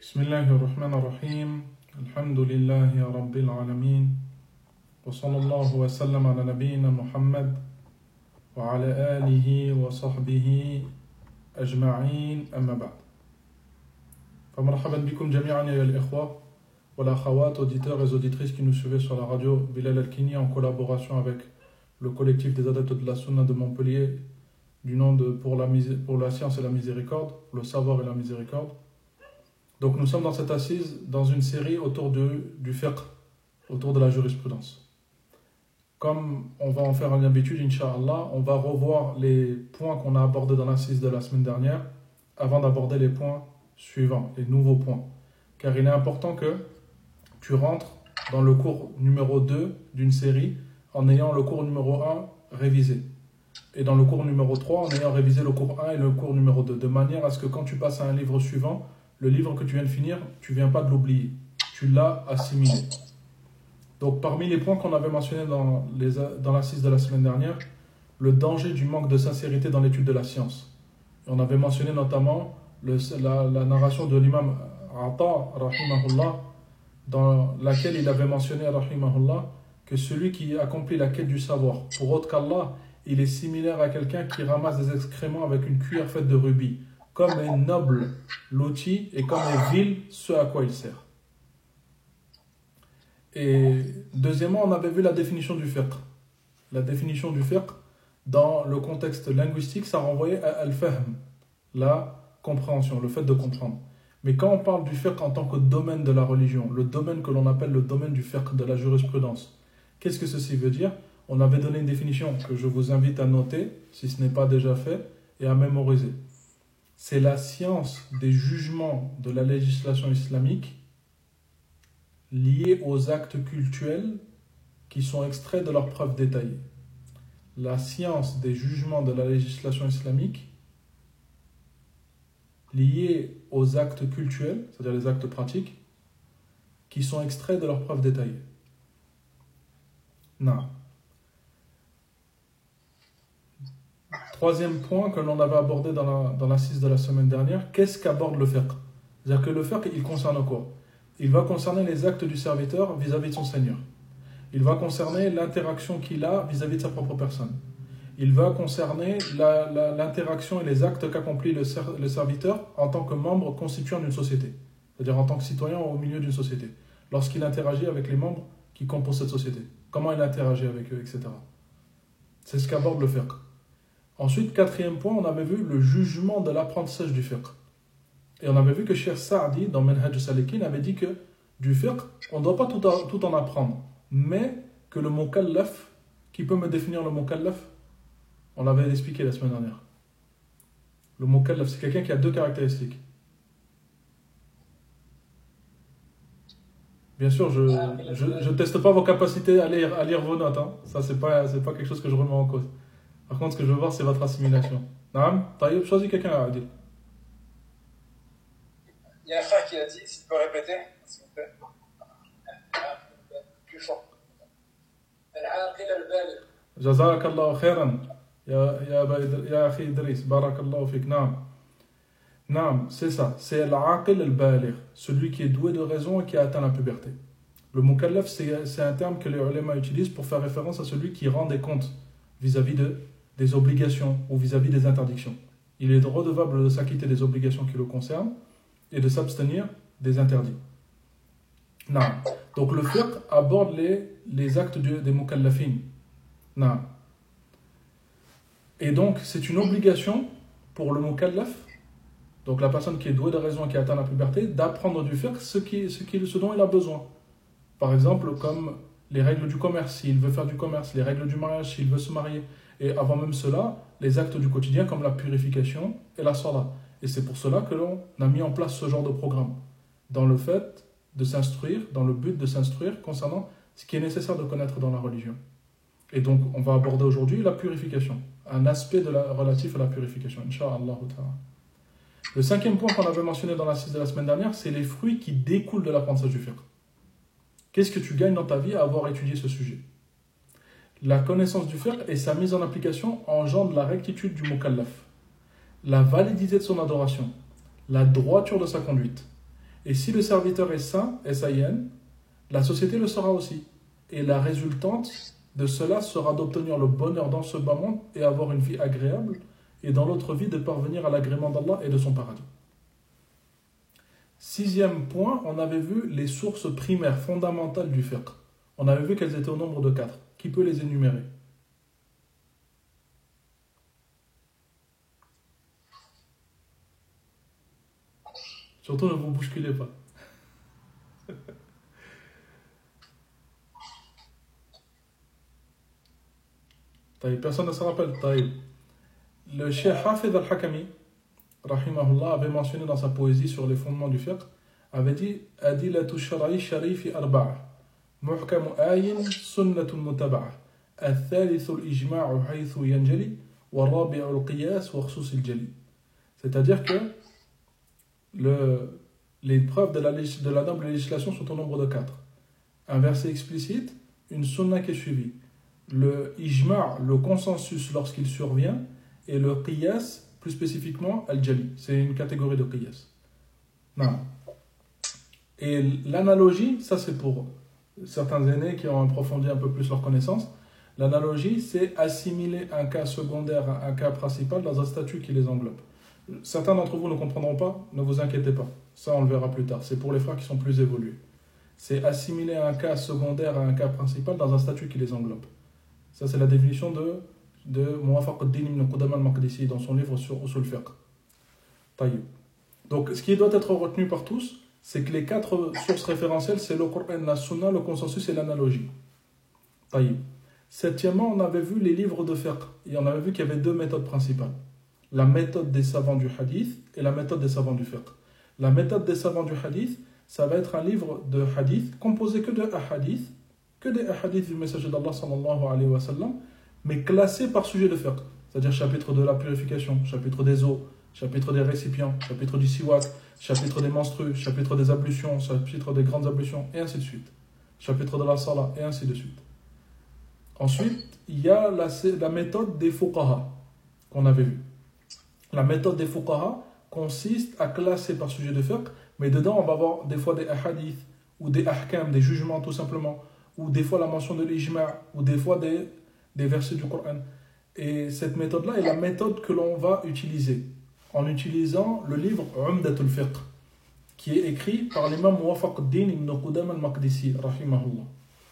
بسم الله الرحمن الرحيم الحمد لله رب العالمين وصلى الله وسلم على نبينا محمد وعلى آله وصحبه أجمعين أما بعد فمرحبا بكم جميعا يا الإخوة والأخوات auditeurs et auditrices qui nous suivent sur la radio Bilal Al-Kini en collaboration avec le collectif des adeptes de la Sunna de Montpellier du nom de pour la science et la miséricorde, le savoir et la miséricorde. Donc nous sommes dans cette assise, dans une série autour du fiqh, autour de la jurisprudence. Comme on va en faire une habitude, Inch'Allah, on va revoir les points qu'on a abordés dans l'assise de la semaine dernière avant d'aborder les points suivants, les nouveaux points. Car il est important que tu rentres dans le cours numéro 2 d'une série en ayant le cours numéro 1 révisé. Et dans le cours numéro 3 en ayant révisé le cours 1 et le cours numéro 2. De manière à ce que quand tu passes à un livre suivant, le livre que tu viens de finir, tu ne viens pas de l'oublier. Tu l'as assimilé. Donc, parmi les points qu'on avait mentionnés dans l'assise de la semaine dernière, le danger du manque de sincérité dans l'étude de la science. Et on avait mentionné notamment la narration de l'imam Ata, rahimahullah, dans laquelle il avait mentionné, rahimahullah, que celui qui accomplit la quête du savoir, pour autre qu'Allah, il est similaire à quelqu'un qui ramasse des excréments avec une cuillère faite de rubis. Comme est noble l'outil et comme est vil ce à quoi il sert. Et deuxièmement, on avait vu la définition du fiqh. La définition du fiqh, dans le contexte linguistique, ça renvoyait à al-fahm, la compréhension, le fait de comprendre. Mais quand on parle du fiqh en tant que domaine de la religion, le domaine que l'on appelle le domaine du fiqh, de la jurisprudence, qu'est-ce que ceci veut dire? On avait donné une définition que je vous invite à noter, si ce n'est pas déjà fait, et à mémoriser. C'est la science des jugements de la législation islamique liés aux actes cultuels qui sont extraits de leurs preuves détaillées. La science des jugements de la législation islamique liés aux actes cultuels, c'est-à-dire les actes pratiques, qui sont extraits de leurs preuves détaillées. Non. Troisième point que l'on avait abordé dans l'assise de la semaine dernière, qu'est-ce qu'aborde le fiqh? C'est-à-dire que le fiqh, il concerne quoi? Il va concerner les actes du serviteur vis-à-vis de son Seigneur. Il va concerner l'interaction qu'il a vis-à-vis de sa propre personne. Il va concerner l'interaction et les actes qu'accomplit le serviteur en tant que membre constituant d'une société. C'est-à-dire en tant que citoyen au milieu d'une société. Lorsqu'il interagit avec les membres qui composent cette société. Comment il interagit avec eux, etc. C'est ce qu'aborde le fiqh. Ensuite, quatrième point, on avait vu le jugement de l'apprentissage du fiqh. Et on avait vu que Cheikh Saadi, dans Manhaj Salikin, avait dit que du fiqh, on ne doit pas tout en apprendre. Mais que le mukallaf, qui peut me définir le mukallaf? On l'avait expliqué la semaine dernière. Le mukallaf, c'est quelqu'un qui a deux caractéristiques. Bien sûr, je ne teste pas vos capacités à lire vos notes. Hein. Ça, c'est pas quelque chose que je remets en cause. Par contre, ce que je veux voir, c'est votre assimilation. Naam, Taïb, choisis quelqu'un à Adil. Il y a un frère qui a dit, si tu peux répéter, s'il vous plaît. Plus fort. Al-aqil al-baligh. Jazakallahu khairan. Ya akhi Idriss, barakallahu fik. Naam, c'est ça. C'est al-aqil al-baligh, celui qui est doué de raison et qui a atteint la puberté. Le mukallaf, c'est un terme que les ulama utilisent pour faire référence à celui qui rend des comptes vis-à-vis des obligations ou vis-à-vis des interdictions. Il est redevable de s'acquitter des obligations qui le concernent et de s'abstenir des interdits. Non. Donc le fiqh aborde les actes des mukallafin. Non. Et donc c'est une obligation pour le mukallaf, donc la personne qui est douée de raison et qui atteint la puberté, d'apprendre du fiqh ce dont il a besoin. Par exemple, comme les règles du commerce, s'il veut faire du commerce, les règles du mariage, s'il veut se marier. Et avant même cela, les actes du quotidien comme la purification et la salat. Et c'est pour cela que l'on a mis en place ce genre de programme. Dans le fait de s'instruire, dans le but de s'instruire concernant ce qui est nécessaire de connaître dans la religion. Et donc, on va aborder aujourd'hui la purification. Un aspect relatif à la purification, Inch'Allah ta'ala. Le cinquième point qu'on avait mentionné dans l'assise de la semaine dernière, c'est les fruits qui découlent de l'apprentissage du fiqh. Qu'est-ce que tu gagnes dans ta vie à avoir étudié ce sujet? La connaissance du fiqh et sa mise en application engendrent la rectitude du mukallaf, la validité de son adoration, la droiture de sa conduite, Et si le serviteur est sain, S-A-I-N, la société le sera aussi. Et la résultante de cela sera d'obtenir le bonheur dans ce bas monde et avoir une vie agréable, et dans l'autre vie de parvenir à l'agrément d'Allah et de son paradis. Sixième point, on avait vu les sources primaires fondamentales du fiqh. On avait vu qu'elles étaient au nombre de 4. Qui peut les énumérer? Surtout ne vous bousculez pas. Personne ne se rappelle. Le cheikh Hafid al-Hakami, rahimahullah, avait mentionné dans sa poésie sur les fondements du fiqh, avait dit Adilatu shara'i sharifi arba'a muhkamu ayin sunnatun mutaba'a al-thalithu al-ijma'u haythu yanjali wa rabi'u al-qiyas wa khsus al-jali. C'est-à-dire que les preuves de la noble législation sont au nombre de 4. Un verset explicite, une sunna qui est suivie, le ijma', le consensus lorsqu'il survient, et le qiyas, plus spécifiquement al-jali. C'est une catégorie de qiyas. Non. Et l'analogie, ça c'est pour certains aînés qui ont approfondi un peu plus leur connaissance. L'analogie, c'est assimiler un cas secondaire à un cas principal dans un statut qui les englobe. Certains d'entre vous ne comprendront pas, ne vous inquiétez pas. Ça, on le verra plus tard. C'est pour les frères qui sont plus évolués. C'est assimiler un cas secondaire à un cas principal dans un statut qui les englobe. Ça, c'est la définition de Muwafaq ad-Din ibn Qudama al-Maqdisi dans son livre sur Usul Fiqh. Taïb. Donc, ce qui doit être retenu par tous, c'est que les 4 sources référentielles, c'est le Coran, la Sunna, le consensus et l'analogie. Taïb. Septièmement, on avait vu les livres de fiqh. Et on avait vu qu'il y avait 2 méthodes principales. La méthode des savants du hadith et la méthode des savants du fiqh. La méthode des savants du hadith, ça va être un livre de hadith composé que de ahadith, que des hadiths du messager d'Allah sallallahu alayhi wa sallam, mais classés par sujet de fiqh. C'est-à-dire chapitre de la purification, chapitre des eaux, chapitre des récipients, chapitre du siwak, chapitre des menstrues, chapitre des ablutions, chapitre des grandes ablutions, et ainsi de suite. Chapitre de la salat, et ainsi de suite. Ensuite, il y a la méthode des fuqaha, qu'on avait vu. La méthode des fuqaha consiste à classer par sujet de fiqh, mais dedans on va avoir des fois des ahadiths, ou des ahkam, des jugements tout simplement, ou des fois la mention de l'ijma', ou des fois des versets du Coran. Et cette méthode-là est la méthode que l'on va utiliser, en utilisant le livre Umdatul Fiqh, qui est écrit par l'imam Muwafaq ad-Din ibn Qudama al-Maqdisi, rahimahullah.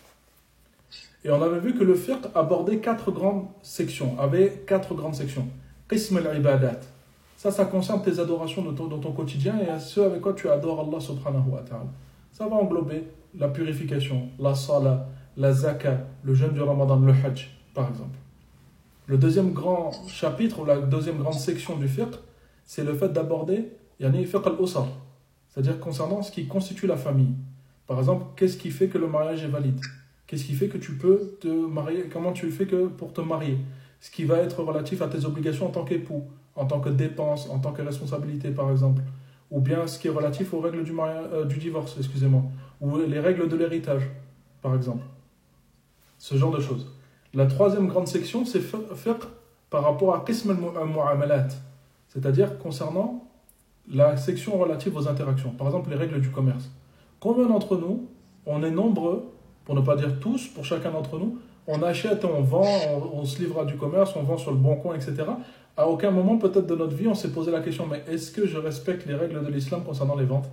Et on avait vu que le fiqh abordait 4 grandes sections, avait 4 grandes sections. Qism al-ibadat. Ça concerne tes adorations dans ton quotidien et ce avec quoi tu adores Allah subhanahu wa ta'ala. Ça va englober la purification, la salat, la zakat, le jeûne du ramadan, le hajj, par exemple. Le deuxième grand chapitre, ou la deuxième grande section du fiqh, c'est le fait d'aborder fiqh al-usar, c'est-à-dire concernant ce qui constitue la famille. Par exemple, qu'est-ce qui fait que le mariage est valide? Qu'est-ce qui fait que tu peux te marier? Comment tu fais que pour te marier? Ce qui va être relatif à tes obligations en tant qu'époux, en tant que dépense, en tant que responsabilité par exemple, ou bien ce qui est relatif aux règles du divorce, excusez-moi, ou les règles de l'héritage par exemple. Ce genre de choses. La troisième grande section, c'est fiqh par rapport à qism al-mu'amalat, c'est-à-dire concernant la section relative aux interactions, par exemple les règles du commerce. Combien d'entre nous, on est nombreux, pour ne pas dire tous, pour chacun d'entre nous, on achète, on vend, on se livre à du commerce, on vend sur le bon coin, etc. À aucun moment peut-être de notre vie, on s'est posé la question, mais est-ce que je respecte les règles de l'islam concernant les ventes?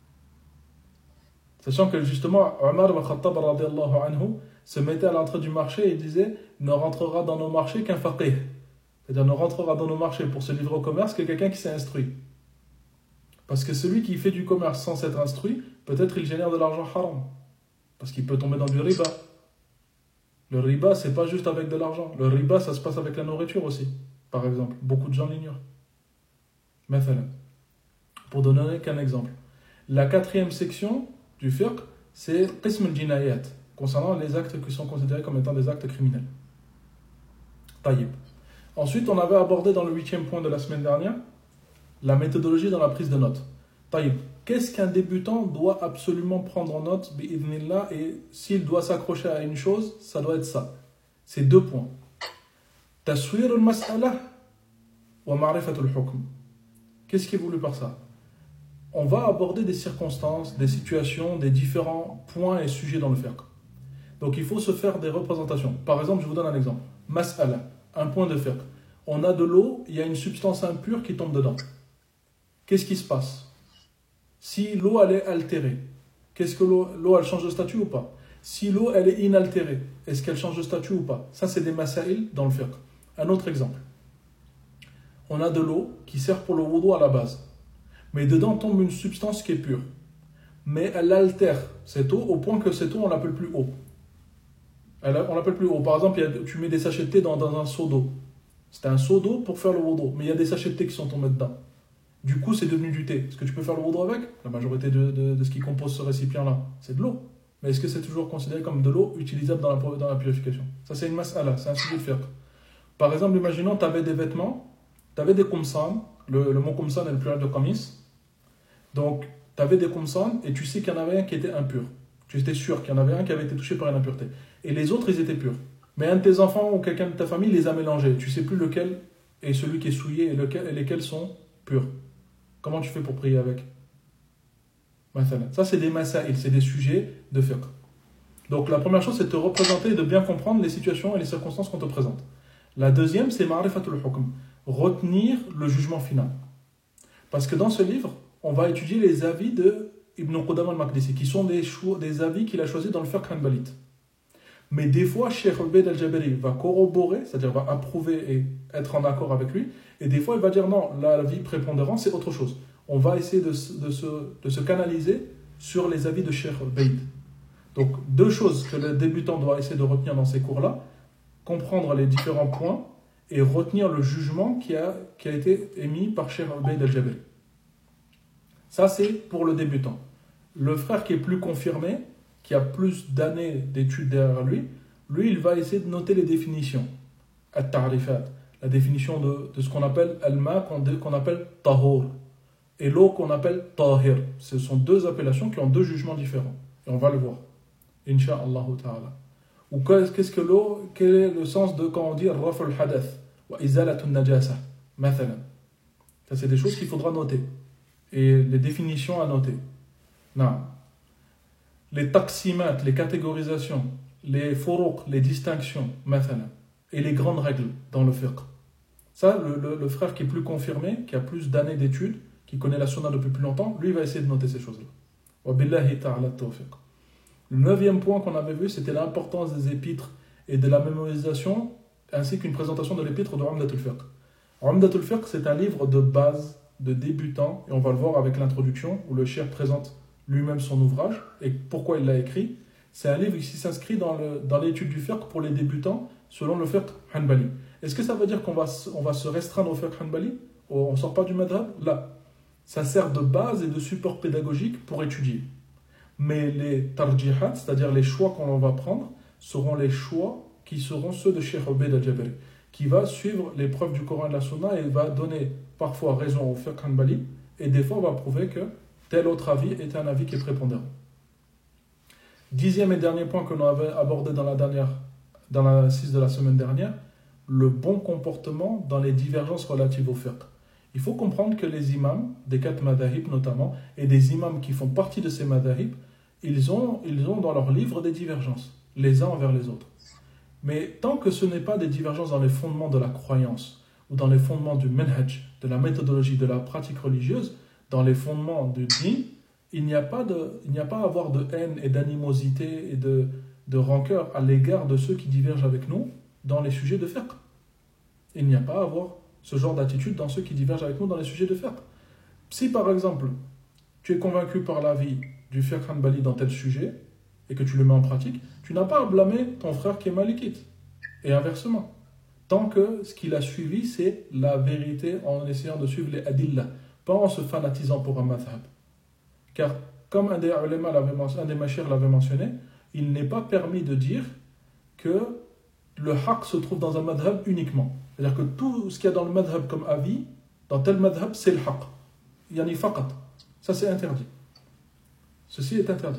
Sachant que justement, Omar ibn Khattab radiyallahu anhu se mettait à l'entrée du marché et disait, ne rentrera dans nos marchés qu'un faqih. C'est-à-dire, ne rentrera dans nos marchés pour se livrer au commerce que quelqu'un qui s'est instruit. Parce que celui qui fait du commerce sans s'être instruit, peut-être il génère de l'argent haram. Parce qu'il peut tomber dans du riba. Le riba, c'est pas juste avec de l'argent. Le riba, ça se passe avec la nourriture aussi. Par exemple, beaucoup de gens l'ignorent. Mathalan. Pour donner qu'un exemple. La quatrième section du fiqh, c'est qism al-jinayat, concernant les actes qui sont considérés comme étant des actes criminels. Taïb. Ensuite, on avait abordé dans le 8e point de la semaine dernière, la méthodologie dans la prise de notes. Taïb. Qu'est-ce qu'un débutant doit absolument prendre en note, bi'idhnillah, et s'il doit s'accrocher à une chose, ça doit être ça. C'est 2 points. Taswir al-mas'ala wa ma'rifat al-hukm. Qu'est-ce qui est voulu par ça? on va aborder des circonstances, des situations, des différents points et sujets dans le fiqh. Donc il faut se faire des représentations. Par exemple, je vous donne un exemple. Mas'ala, un point de fiqh. On a de l'eau, il y a une substance impure qui tombe dedans. Qu'est-ce qui se passe? Si l'eau elle est altérée, qu'est-ce que l'eau elle change de statut ou pas? Si l'eau elle est inaltérée, est-ce qu'elle change de statut ou pas? Ça c'est des masaïl dans le fiqh. Un autre exemple. On a de l'eau qui sert pour le wudu à la base. Mais dedans tombe une substance qui est pure. Mais elle altère cette eau au point que cette eau on l'appelle plus eau. On l'appelle plus eau. Par exemple, tu mets des sachets de thé dans un seau d'eau. C'était un seau d'eau pour faire le wudu. Mais il y a des sachets de thé qui sont tombés dedans. Du coup, c'est devenu du thé. Est-ce que tu peux faire le wudu avec? La majorité de ce qui compose ce récipient-là, c'est de l'eau. Mais est-ce que c'est toujours considéré comme de l'eau utilisable dans la purification? Ça, c'est une mas'ala, c'est un sujet de fiqh. Par exemple, imaginons, tu avais des vêtements, tu avais des qumsan, le mot qumsan est le pluriel de qamis. Donc, tu avais des qumsan et tu sais qu'il y en avait un qui était impur. Tu étais sûr qu'il y en avait un qui avait été touché par une impureté. Et les autres, ils étaient purs. Mais un de tes enfants ou quelqu'un de ta famille les a mélangés. Tu ne sais plus lequel est celui qui est souillé et lesquels sont purs. Comment tu fais pour prier avec? Ça, c'est des masaïl, c'est des sujets de fiqh. Donc, la première chose, c'est de te représenter et de bien comprendre les situations et les circonstances qu'on te présente. La deuxième, c'est ma'rifatul hukm. Retenir le jugement final. Parce que dans ce livre, on va étudier les avis de Ibn Qudama al-Maqdisi, qui sont des avis qu'il a choisis dans le fiqh hanbalite. Mais des fois, Cheikh Ubayd al-Jabari va corroborer, c'est-à-dire va approuver et être en accord avec lui, et des fois il va dire non, l'avis prépondérant c'est autre chose. On va essayer de se canaliser sur les avis de Cheikh Ubayd. Donc deux choses que le débutant doit essayer de retenir dans ces cours-là, comprendre les différents points et retenir le jugement qui a été émis par Cheikh Ubayd al-Jabari. Ça c'est pour le débutant. Le frère qui est plus confirmé, qui a plus d'années d'études derrière lui, il va essayer de noter les définitions. At-ta'rifat, la définition de ce qu'on appelle al-ma, qu'on appelle tahur, et l'eau qu'on appelle tahir. Ce sont deux appellations qui ont deux jugements différents. Et on va le voir. Inch'Allah ta'ala. Ou qu'est-ce que l'eau, quel est le sens de quand on dit raf al-hadath, wa izalatun najasa, mathalan. Ça, c'est des choses qu'il faudra noter. Et les définitions à noter. Non. Les taqsimat, les catégorisations, les furuq, les distinctions, mathalan, et les grandes règles dans le fiqh. Ça, le frère qui est plus confirmé, qui a plus d'années d'études, qui connaît la sunna depuis plus longtemps, lui, il va essayer de noter ces choses-là. Wa billahi ta'ala tawfiq. Le 9e point qu'on avait vu, c'était l'importance des épîtres et de la mémorisation, ainsi qu'une présentation de l'épître de Umdatul Fiqh. Umdatul Fiqh, c'est un livre de base, de débutant, et on va le voir avec l'introduction, où le cheikh présente lui-même son ouvrage, et pourquoi il l'a écrit. C'est un livre qui s'inscrit dans l'étude du fiqh pour les débutants, selon le fiqh hanbali. Est-ce que ça veut dire qu'on va se restreindre au fiqh hanbali? On ne sort pas du madhab? Là. Ça sert de base et de support pédagogique pour étudier. Mais les tarjihat, c'est-à-dire les choix qu'on va prendre, seront les choix qui seront ceux de Cheikh Ubayd al-Jabari, qui va suivre les preuves du Coran et de la Sunna et va donner parfois raison au fiqh hanbali, et des fois on va prouver que tel autre avis est un avis qui est prépondérant. 10e et dernier point que l'on avait abordé dans la 6 de la semaine dernière, le bon comportement dans les divergences relatives au fiqh. Il faut comprendre que les imams, des 4 madahib notamment, et des imams qui font partie de ces madahib, ils ont dans leurs livres des divergences, les uns envers les autres. Mais tant que ce n'est pas des divergences dans les fondements de la croyance, ou dans les fondements du manhaj, de la méthodologie, de la pratique religieuse, dans les fondements du din, il n'y a pas à avoir de haine et d'animosité et de rancœur à l'égard de ceux qui divergent avec nous dans les sujets de fiqh. Il n'y a pas à avoir ce genre d'attitude dans ceux qui divergent avec nous dans les sujets de fiqh. Si par exemple, tu es convaincu par l'avis du fiqh hanbali dans tel sujet et que tu le mets en pratique, tu n'as pas à blâmer ton frère qui est malikite. Et inversement. Tant que ce qu'il a suivi, c'est la vérité en essayant de suivre les adillah, pas en se fanatisant pour un madhab. Car, comme un des mashayikh l'avait mentionné, il n'est pas permis de dire que le haqq se trouve dans un madhab uniquement. C'est-à-dire que tout ce qu'il y a dans le madhab comme avis, dans tel madhab, c'est le haqq. Yani faqat. Ça, c'est interdit. Ceci est interdit.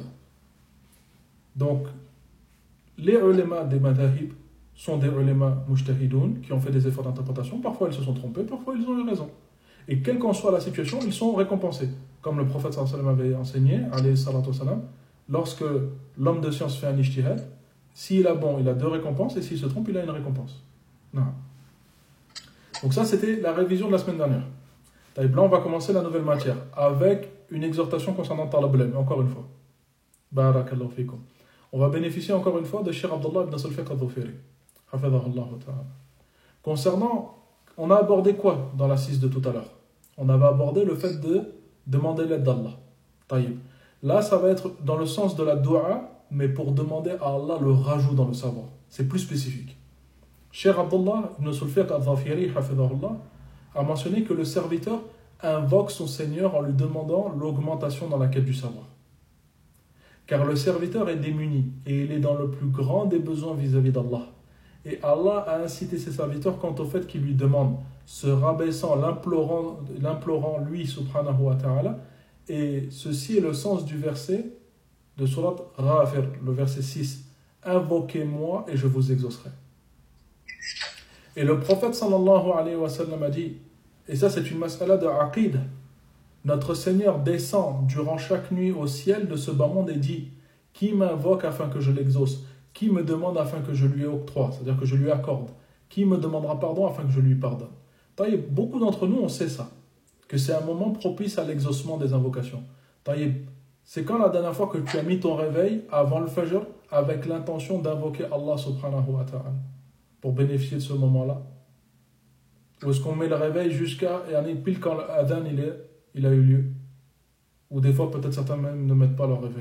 Donc, les ulama des madhahib sont des ulama mujtahidoun qui ont fait des efforts d'interprétation. Parfois, ils se sont trompés, parfois, ils ont eu raison. Et quelle qu'en soit la situation, ils sont récompensés. Comme le prophète sallallahu alayhi wa sallam avait enseigné, alayhi salatu wa salam, lorsque l'homme de science fait un ijtihad, s'il a bon, il a 2 récompenses, et s'il se trompe, il a une récompense. Non. Donc ça, c'était la révision de la semaine dernière. Là, on va commencer la nouvelle matière, avec une exhortation concernant Talab al-ilm, encore une fois. Barakallahu fikum. On va bénéficier encore une fois de Cheikh Abdullah ibn Sulfiq al-Dhufiri. Hafidhahullah ta'ala. Concernant, on a abordé quoi dans la 6 de tout à l'heure? On avait abordé le fait de demander l'aide d'Allah. Taïb. Là, ça va être dans le sens de la dua, mais pour demander à Allah le rajout dans le savoir. C'est plus spécifique. Cheikh Abdullah ibn Sulfiq al-Dhufiri, hafidhahullah, a mentionné que le serviteur invoque son Seigneur en lui demandant l'augmentation dans la quête du savoir. Car le serviteur est démuni et il est dans le plus grand des besoins vis-à-vis d'Allah. Et Allah a incité ses serviteurs quant au fait qu'ils lui demandent, se rabaissant, l'implorant lui, subhanahu wa ta'ala. Et ceci est le sens du verset de Surat Ghafir, le verset 6. Invoquez-moi et je vous exaucerai. Et le prophète sallallahu alayhi wa sallam a dit, et ça c'est une mas'ala de aqid, notre Seigneur descend durant chaque nuit au ciel de ce bas monde et dit, qui m'invoque afin que je l'exauce? Qui me demande afin que je lui octroie, c'est-à-dire que je lui accorde? Qui me demandera pardon afin que je lui pardonne? Taïb, beaucoup d'entre nous, on sait ça, que c'est un moment propice à l'exaucement des invocations. Taïb, c'est quand la dernière fois que tu as mis ton réveil avant le fajr avec l'intention d'invoquer Allah subhanahu wa ta'ala pour bénéficier de ce moment-là? Ou est-ce qu'on met le réveil jusqu'à, et pile quand l'adhan il a eu lieu? Ou des fois, peut-être certains même ne mettent pas leur réveil.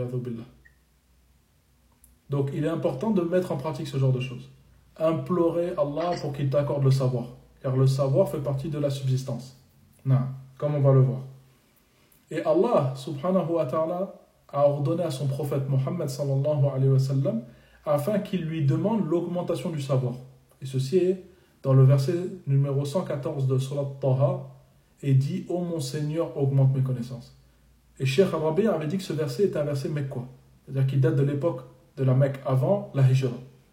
Donc, il est important de mettre en pratique ce genre de choses. Implorer Allah pour qu'il t'accorde le savoir. Car le savoir fait partie de la subsistance. Non, comme on va le voir. Et Allah, subhanahu wa ta'ala, a ordonné à son prophète Mohammed, sallallahu alayhi wa sallam, afin qu'il lui demande l'augmentation du savoir. Et ceci est dans le verset numéro 114 de Surat Taha, et dit « Ô mon Seigneur, augmente mes connaissances ». Et Cheikh Al-Rabi avait dit que ce verset est un verset mecquois, c'est-à-dire qu'il date de l'époque de la Mecque, avant la Hijra.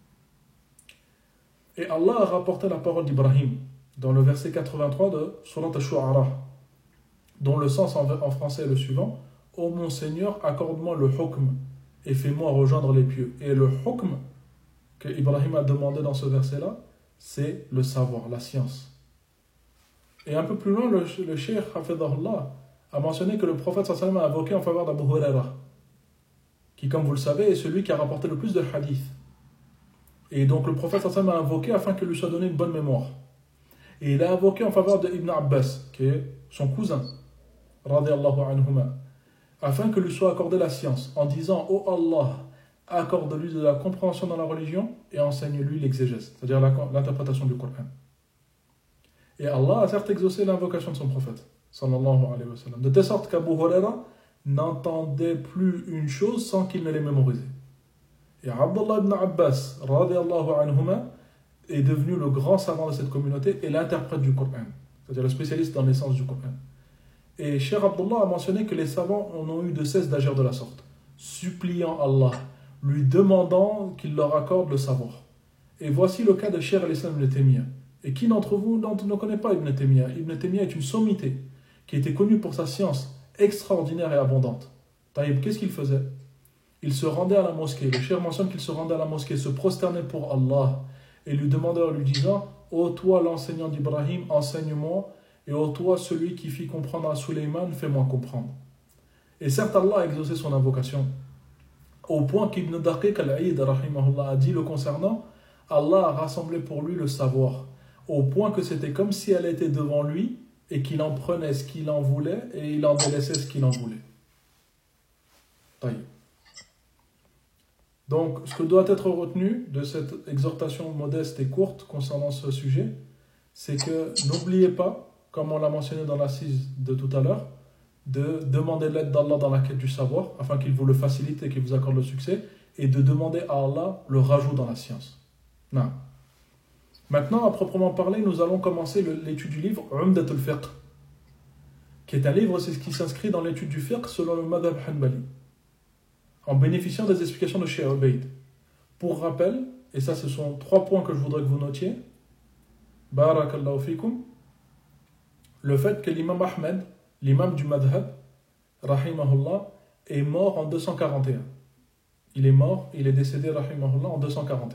Et Allah a rapporté la parole d'Ibrahim dans le verset 83 de Surat Ash-Shu'ara, dont le sens en français est le suivant: « Ô mon Seigneur, accorde-moi le hukm et fais-moi rejoindre les pieux ». Et le hukm que Ibrahim a demandé dans ce verset-là, c'est le savoir, la science. Et un peu plus loin, le cheikh Hafidhahullah a mentionné que le prophète sallallahu alayhi wa sallam a invoqué en faveur d'Abu Huraira, qui, comme vous le savez, est celui qui a rapporté le plus de hadiths. Et donc le prophète sallallahu alayhi wa sallam a invoqué afin qu'il lui soit donné une bonne mémoire. Et il a invoqué en faveur d'Ibn Abbas, qui est son cousin, radiyallahu anhuma, afin que lui soit accordée la science, en disant: ô Allah, accorde-lui de la compréhension dans la religion et enseigne-lui l'exégèse, c'est-à-dire l'interprétation du Coran. Et Allah a certes exaucé l'invocation de son prophète, sallallahu alayhi wa sallam, de telle sorte qu'Abu Huraira n'entendait plus une chose sans qu'il ne l'ait mémorisée. Et Abdullah ibn Abbas, radiyallahu anhuma, est devenu le grand savant de cette communauté et l'interprète du Coran, c'est-à-dire le spécialiste dans l'essence du Coran. Et Cheikh Abdullah a mentionné que les savants en ont eu de cesse d'agir de la sorte, suppliant Allah, lui demandant qu'il leur accorde le savoir. Et voici le cas de Cheikh al-Islam ibn Taymiyyah. Et qui d'entre vous ne connaît pas Ibn Taymiyyah? Ibn Taymiyyah est une sommité qui était connue pour sa science extraordinaire et abondante. Taïb, qu'est-ce qu'il faisait? Il se rendait à la mosquée. Le cheikh mentionne qu'il se rendait à la mosquée, se prosternait pour Allah et lui demandait en lui disant: ô toi l'enseignant d'Ibrahim, enseigne-moi, et ô toi celui qui fit comprendre à Sulayman, fais-moi comprendre. Et certes, Allah a exaucé son invocation, au point qu'Ibn Daqiq al-Aïd rahimahullah a dit le concernant: Allah a rassemblé pour lui le savoir, au point que c'était comme si elle était devant lui et qu'il en prenait ce qu'il en voulait et il en délaissait ce qu'il en voulait. Taïb. Donc, ce que doit être retenu de cette exhortation modeste et courte concernant ce sujet, c'est que n'oubliez pas, comme on l'a mentionné dans l'assise de tout à l'heure, de demander l'aide d'Allah dans la quête du savoir, afin qu'il vous le facilite et qu'il vous accorde le succès, et de demander à Allah le rajout dans la science. Non. Maintenant, à proprement parler, nous allons commencer l'étude du livre Umdatul Fiqh, qui est un livre qui s'inscrit dans l'étude du fiqh selon le madhab hanbali, en bénéficiant des explications de Cheikh Ubayd. Pour rappel, et ça ce sont 3 points que je voudrais que vous notiez, barakallahu fikum, le fait que l'imam Ahmed, l'imam du madhab, rahimahullah, est mort en 241. Il est mort, il est décédé, rahimahullah, en 241.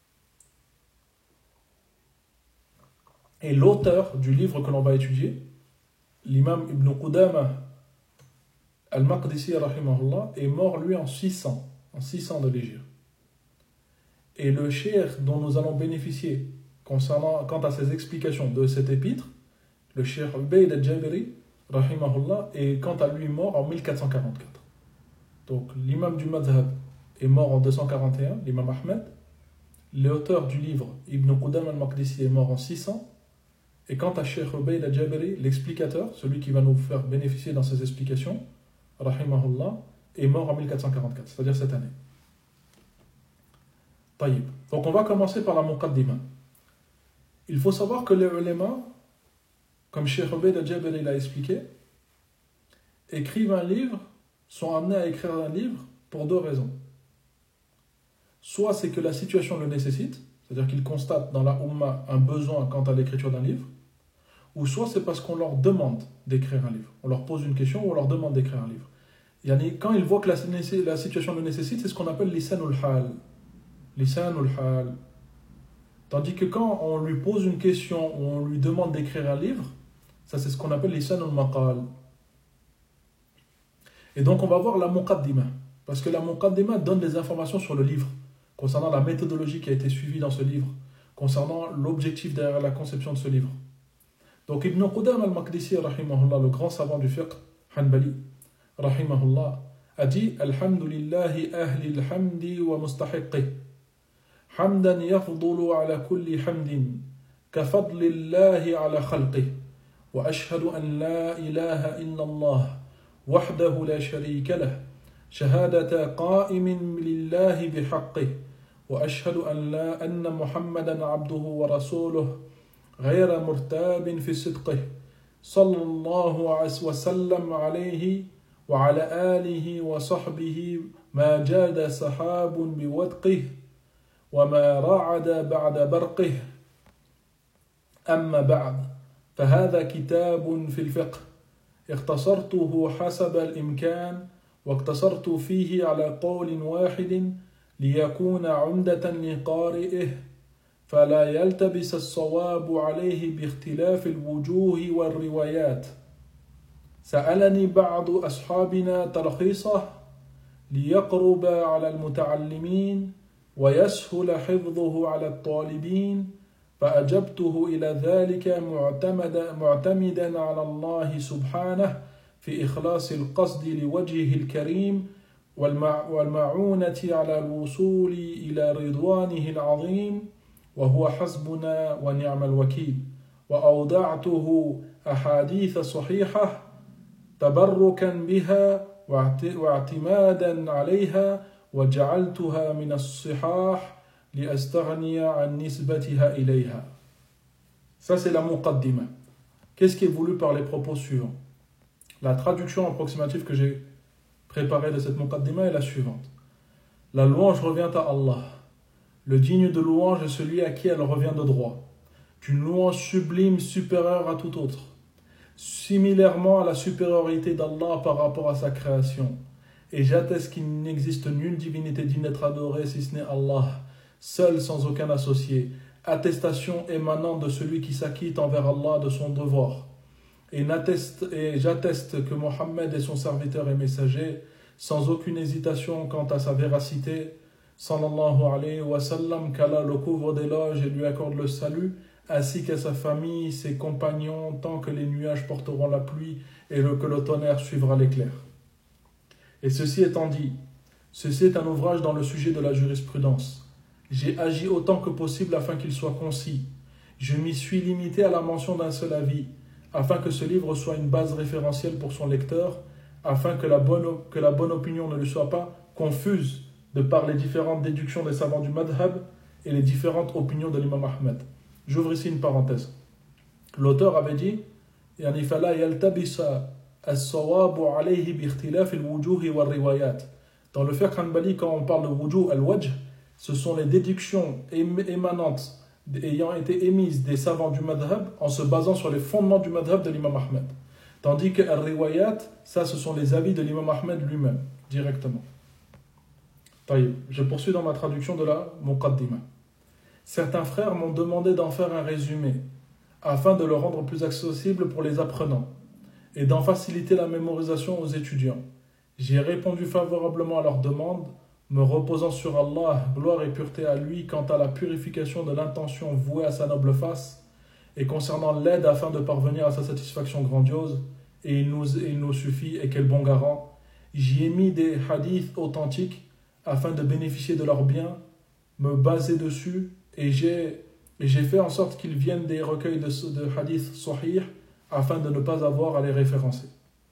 Et l'auteur du livre que l'on va étudier, l'imam Ibn Qudama al-Maqdisi, rahimahullah, est mort lui en 600 de l'Hégire. Et le cheikh dont nous allons bénéficier quant à ses explications de cet épître, le cheikh Ubayd al-Jabiri, rahimahullah, est quant à lui mort en 1444. Donc l'imam du madhab est mort en 241, l'imam Ahmed. L'auteur du livre, Ibn Qudama al-Maqdisi, est mort en 600. Et quant à Cheikh Ubayd al-Jabiri, l'explicateur, celui qui va nous faire bénéficier dans ses explications, rahimahullah, est mort en 1444, c'est-à-dire cette année. Taïb. Donc on va commencer par la muqaddima. Il faut savoir que les ulama, comme Cheikh Ubayd al-Jabiri l'a expliqué, écrivent un livre, sont amenés à écrire un livre pour deux raisons. Soit c'est que la situation le nécessite, c'est-à-dire qu'ils constatent dans la Ummah un besoin quant à l'écriture d'un livre, ou soit c'est parce qu'on leur demande d'écrire un livre. On leur pose une question ou on leur demande d'écrire un livre. Quand ils voient que la situation le nécessite, c'est ce qu'on appelle lisanul hal. Lisanul hal. Tandis que quand on lui pose une question ou on lui demande d'écrire un livre, ça c'est ce qu'on appelle lisanul maqal. Et donc on va voir la muqaddima. Parce que la muqaddima donne des informations sur le livre, concernant la méthodologie qui a été suivie dans ce livre, concernant l'objectif derrière la conception de ce livre. Donc Ibn Qudama al-Maqdisi, rahimahullah, le grand savant du fiqh hanbali, rahimahullah, a dit Alhamdulillahi ahli al-hamdi wa mustahiqih, hamdan yafdulu ala kulli hamdin, kafadlillahi ala khalqih, wa ashhadu an la ilaha illallah, wahdahu la sharika lah, shahadata qa'imin lillahi bihaqqih, wa ashhadu anna Muhammadan abduhu wa rasuluh, غير مرتاب في صدقه صلى الله عليه وسلم عليه وعلى آله وصحبه ما جاد سحاب بودقه وما رعد بعد برقه أما بعد فهذا كتاب في الفقه اختصرته حسب الإمكان واقتصرت فيه على قول واحد ليكون عمدة لقارئه فلا يلتبس الصواب عليه باختلاف الوجوه والروايات سألني بعض أصحابنا تلخيصه ليقرب على المتعلمين ويسهل حفظه على الطالبين فأجبته إلى ذلك معتمدا على الله سبحانه في إخلاص القصد لوجهه الكريم والمعونة على الوصول إلى رضوانه العظيم وهو حسبنا ونعم الوكيل وأودعته أحاديث صحيحة تبركا بها واعتمادا عليها وجعلتها من الصحاح لأستغني عن نسبتها إليها. Ça c'est la muqaddima. Qu'est-ce qui est voulu par les propos suivants? La traduction approximative que j'ai préparée de cette muqaddima est la suivante. La louange revient à Allah. Le digne de louange est celui à qui elle revient de droit, d'une louange sublime supérieure à tout autre, similairement à la supériorité d'Allah par rapport à sa création. Et j'atteste qu'il n'existe nulle divinité digne d'être adorée si ce n'est Allah, seul sans aucun associé, attestation émanant de celui qui s'acquitte envers Allah de son devoir. Et j'atteste que Mohammed est son serviteur et messager, sans aucune hésitation quant à sa véracité, sallallahu alayhi wa sallam, qu'Allah le couvre d'éloges et lui accorde le salut, ainsi qu'à sa famille, ses compagnons, tant que les nuages porteront la pluie et que le tonnerre suivra l'éclair. Et ceci étant dit, ceci est un ouvrage dans le sujet de la jurisprudence. J'ai agi autant que possible afin qu'il soit concis. Je m'y suis limité à la mention d'un seul avis, afin que ce livre soit une base référentielle pour son lecteur, afin que la bonne opinion ne lui soit pas confuse de par les différentes déductions des savants du madhab et les différentes opinions de l'imam Ahmed. J'ouvre ici une parenthèse. L'auteur avait dit يعني فلا يلتبس الصواب عليه باختلاف الوجوه والروايات. Dans le fiqh hanbali, quand on parle de wujuh al-wajh, ce sont les déductions émanantes ayant été émises des savants du madhab en se basant sur les fondements du madhab de l'imam Ahmed. Tandis que al-riwayat, ça ce sont les avis de l'imam Ahmed lui-même, directement. Taïb, je poursuis dans ma traduction de la Muqaddima. Certains frères m'ont demandé d'en faire un résumé, afin de le rendre plus accessible pour les apprenants, et d'en faciliter la mémorisation aux étudiants. J'ai répondu favorablement à leur demande, me reposant sur Allah, gloire et pureté à lui, quant à la purification de l'intention vouée à sa noble face, et concernant l'aide afin de parvenir à sa satisfaction grandiose, et il nous suffit, et quel bon garant. J'y ai mis des hadiths authentiques, afin de bénéficier de leurs biens, me baser dessus, et j'ai fait en sorte qu'ils viennent des recueils de hadiths sahih, afin de ne pas avoir à les référencer.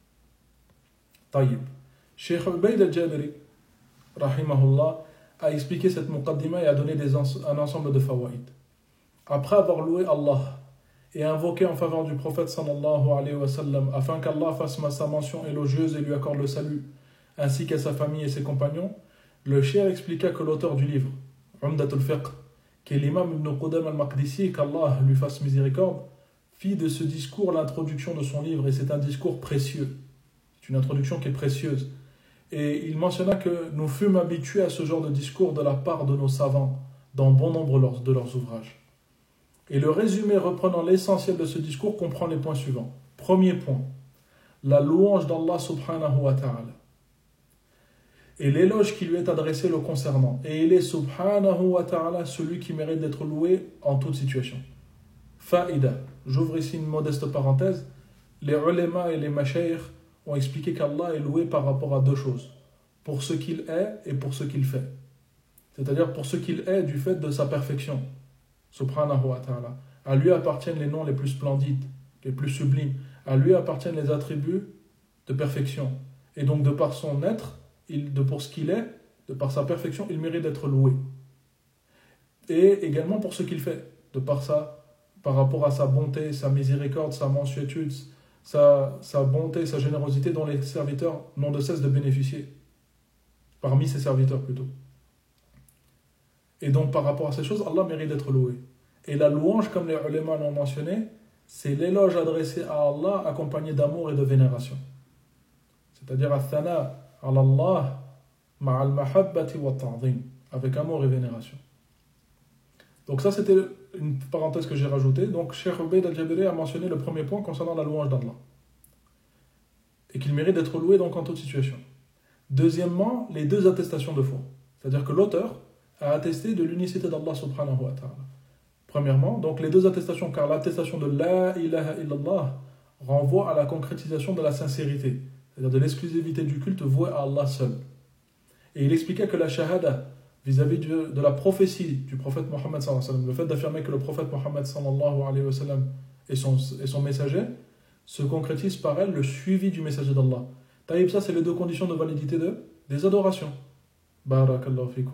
Taïb. Cheikh Ubayd al-Jabiri, rahimahullah, a expliqué cette muqaddima et a donné un ensemble de fawaïd. Après avoir loué Allah et invoqué en faveur du prophète sallallahu alayhi wa sallam, afin qu'Allah fasse sa mention élogieuse et lui accorde le salut, ainsi qu'à sa famille et ses compagnons, le cheikh expliqua que l'auteur du livre, Umdatul Fiqh, qui est l'imam Ibn Qudam al-Maqdisi, qu'Allah lui fasse miséricorde, fit de ce discours l'introduction de son livre, et c'est un discours précieux. C'est une introduction qui est précieuse. Et il mentionna que nous fûmes habitués à ce genre de discours de la part de nos savants, dans bon nombre de leurs ouvrages. Et le résumé reprenant l'essentiel de ce discours comprend les points suivants. Premier point, la louange d'Allah subhanahu wa ta'ala, et l'éloge qui lui est adressé le concernant. Et il est subhanahu wa ta'ala celui qui mérite d'être loué en toute situation. Faïda, j'ouvre ici une modeste parenthèse, les ulémas et les mashayikh ont expliqué qu'Allah est loué par rapport à deux choses, pour ce qu'il est et pour ce qu'il fait. C'est-à-dire pour ce qu'il est du fait de sa perfection, subhanahu wa ta'ala. À lui appartiennent les noms les plus splendides, les plus sublimes. À lui appartiennent les attributs de perfection. Et donc de par son être, pour ce qu'il est, de par sa perfection, il mérite d'être loué. Et également pour ce qu'il fait, par rapport à sa bonté, sa miséricorde, sa mansuétude, sa bonté, sa générosité dont les serviteurs n'ont de cesse de bénéficier. Parmi ses serviteurs plutôt. Et donc par rapport à ces choses, Allah mérite d'être loué. Et la louange, comme les ulémas l'ont mentionné, c'est l'éloge adressé à Allah accompagné d'amour et de vénération. C'est-à-dire al-thana ala Allah ma'al mahabbati wa ta'zim, avec amour et vénération. Donc ça c'était une parenthèse que j'ai rajoutée. Donc Cheikh Ubayd al-Jabiri a mentionné le premier point concernant la louange d'Allah. Et qu'il mérite d'être loué donc en toute situation. Deuxièmement, les deux attestations de foi. C'est-à-dire que l'auteur a attesté de l'unicité d'Allah subhanahu wa ta'ala. Premièrement, donc les deux attestations, car l'attestation de la ilaha illallah renvoie à la concrétisation de la sincérité, c'est-à-dire de l'exclusivité du culte voué à Allah seul. Et il expliquait que la shahada, vis-à-vis de la prophétie du prophète Mohammed sallallahu alayhi wa sallam, le fait d'affirmer que le prophète Mohammed sallallahu alayhi wa sallam est son messager, se concrétise par elle le suivi du messager d'Allah. Taïb, ça c'est les deux conditions de validité des adorations. Barakallahu fikum.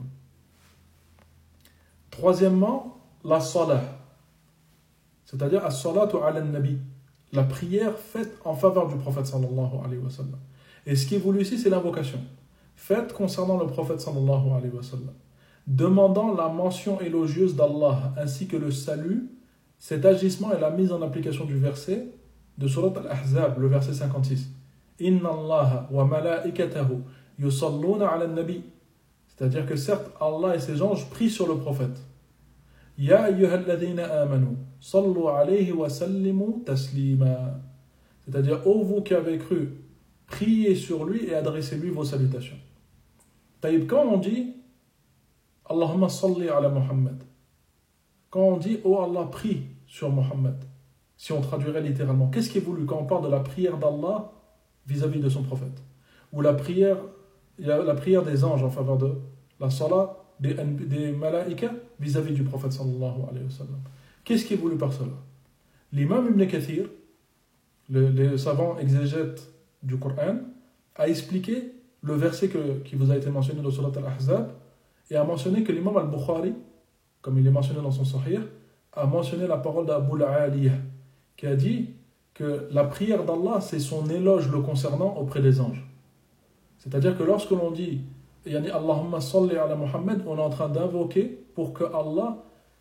Troisièmement, la salah, c'est-à-dire as-salatu ala nabi, la prière faite en faveur du prophète sallallahu alayhi wa sallam. Et ce qui est voulu ici, c'est l'invocation faite concernant le prophète sallallahu alayhi wa sallam, demandant la mention élogieuse d'Allah ainsi que le salut. Cet agissement est la mise en application du verset de Surat Al-Ahzab, le verset 56. Inna Allah wa malaikatahu yusalluna ala nabi. C'est-à-dire que certes, Allah et ses anges prient sur le prophète. Ya ayyuhalladhina amanu, sallu alayhi wa sallimu taslima. C'est-à-dire, ô vous qui avez cru, priez sur lui et adressez-lui vos salutations. Taïb, quand on dit Allahumma salli ala Muhammad, quand on dit oh Allah prie sur Muhammad, si on traduirait littéralement, qu'est-ce qui est voulu quand on parle de la prière d'Allah vis-à-vis de son prophète, ou la prière des anges en faveur de la salat des malaïkas vis-à-vis du prophète sallallahu alayhi wa sallam. Qu'est-ce qui est voulu par cela? L'imam Ibn Kathir, le savant exégète du Coran, a expliqué le verset qui vous a été mentionné dans Surat Al-Ahzab et a mentionné que l'imam Al-Bukhari, comme il est mentionné dans son Sahih, a mentionné la parole d'Abu al-Aliyah qui a dit que la prière d'Allah c'est son éloge le concernant auprès des anges. C'est-à-dire que lorsque l'on dit Yani Allahumma salli ala Muhammad, on est en train d'invoquer pour que Allah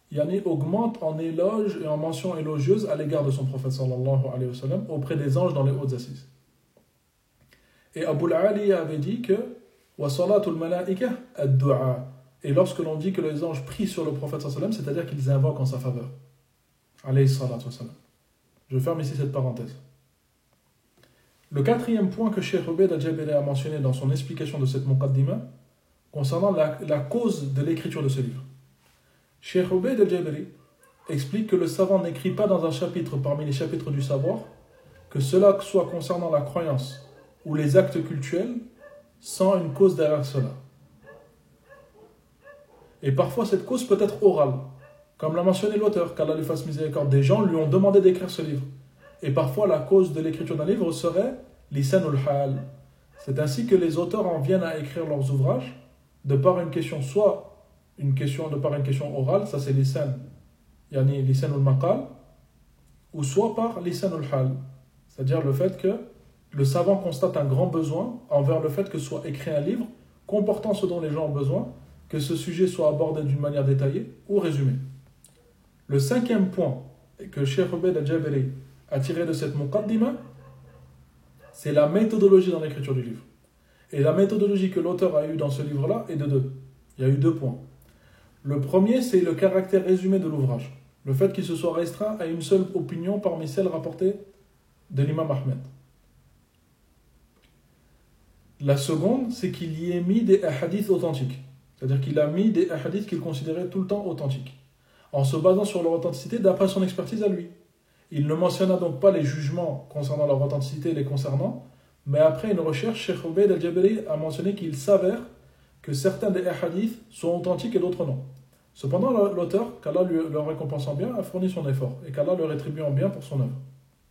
yani, augmente en éloge et en mention élogieuse à l'égard de son prophète sallallahu alayhi wa sallam auprès des anges dans les hautes assises. Et Abu al-Ali avait dit que wa salatul malaika ad-du'a. Et lorsque l'on dit que les anges prient sur le prophète sallallahu alayhi wa sallam, c'est-à-dire qu'ils invoquent en sa faveur. Alayhi salatu wa sallam. Je ferme ici cette parenthèse. Le quatrième point que Cheikh Ubayd al-Jabiri a mentionné dans son explication de cette muqaddima concernant la cause de l'écriture de ce livre. Cheikh Ubayd al-Jabiri explique que le savant n'écrit pas dans un chapitre parmi les chapitres du savoir, que cela soit concernant la croyance ou les actes cultuels, sans une cause derrière cela. Et parfois cette cause peut être orale, comme l'a mentionné l'auteur, qu'Allah lui fasse miséricorde. Des gens lui ont demandé d'écrire ce livre. Et parfois la cause de l'écriture d'un livre serait lisanul hal. C'est ainsi que les auteurs en viennent à écrire leurs ouvrages de par une question, soit de par une question orale, ça c'est lisan, yani lisanul maqal, ou soit par lisanul hal, c'est-à-dire le fait que le savant constate un grand besoin envers le fait que soit écrit un livre comportant ce dont les gens ont besoin, que ce sujet soit abordé d'une manière détaillée ou résumé. Le cinquième point que Cheikh Ubayd al-Jabiri a tiré de cette muqaddima, c'est la méthodologie dans l'écriture du livre. Et la méthodologie que l'auteur a eue dans ce livre-là est de deux. Il y a eu 2 points. Le premier, c'est le caractère résumé de l'ouvrage. Le fait qu'il se soit restreint à une seule opinion parmi celles rapportées de l'imam Ahmed. La seconde, c'est qu'il y ait mis des hadiths authentiques. C'est-à-dire qu'il a mis des hadiths qu'il considérait tout le temps authentiques, en se basant sur leur authenticité d'après son expertise à lui. Il ne mentionna donc pas les jugements concernant leur authenticité et les concernant, mais après une recherche, Cheikh Ubayd al-Jabiri a mentionné qu'il s'avère que certains des hadiths sont authentiques et d'autres non. Cependant, l'auteur, qu'Allah le récompensant bien, a fourni son effort et qu'Allah le rétribuant bien pour son œuvre.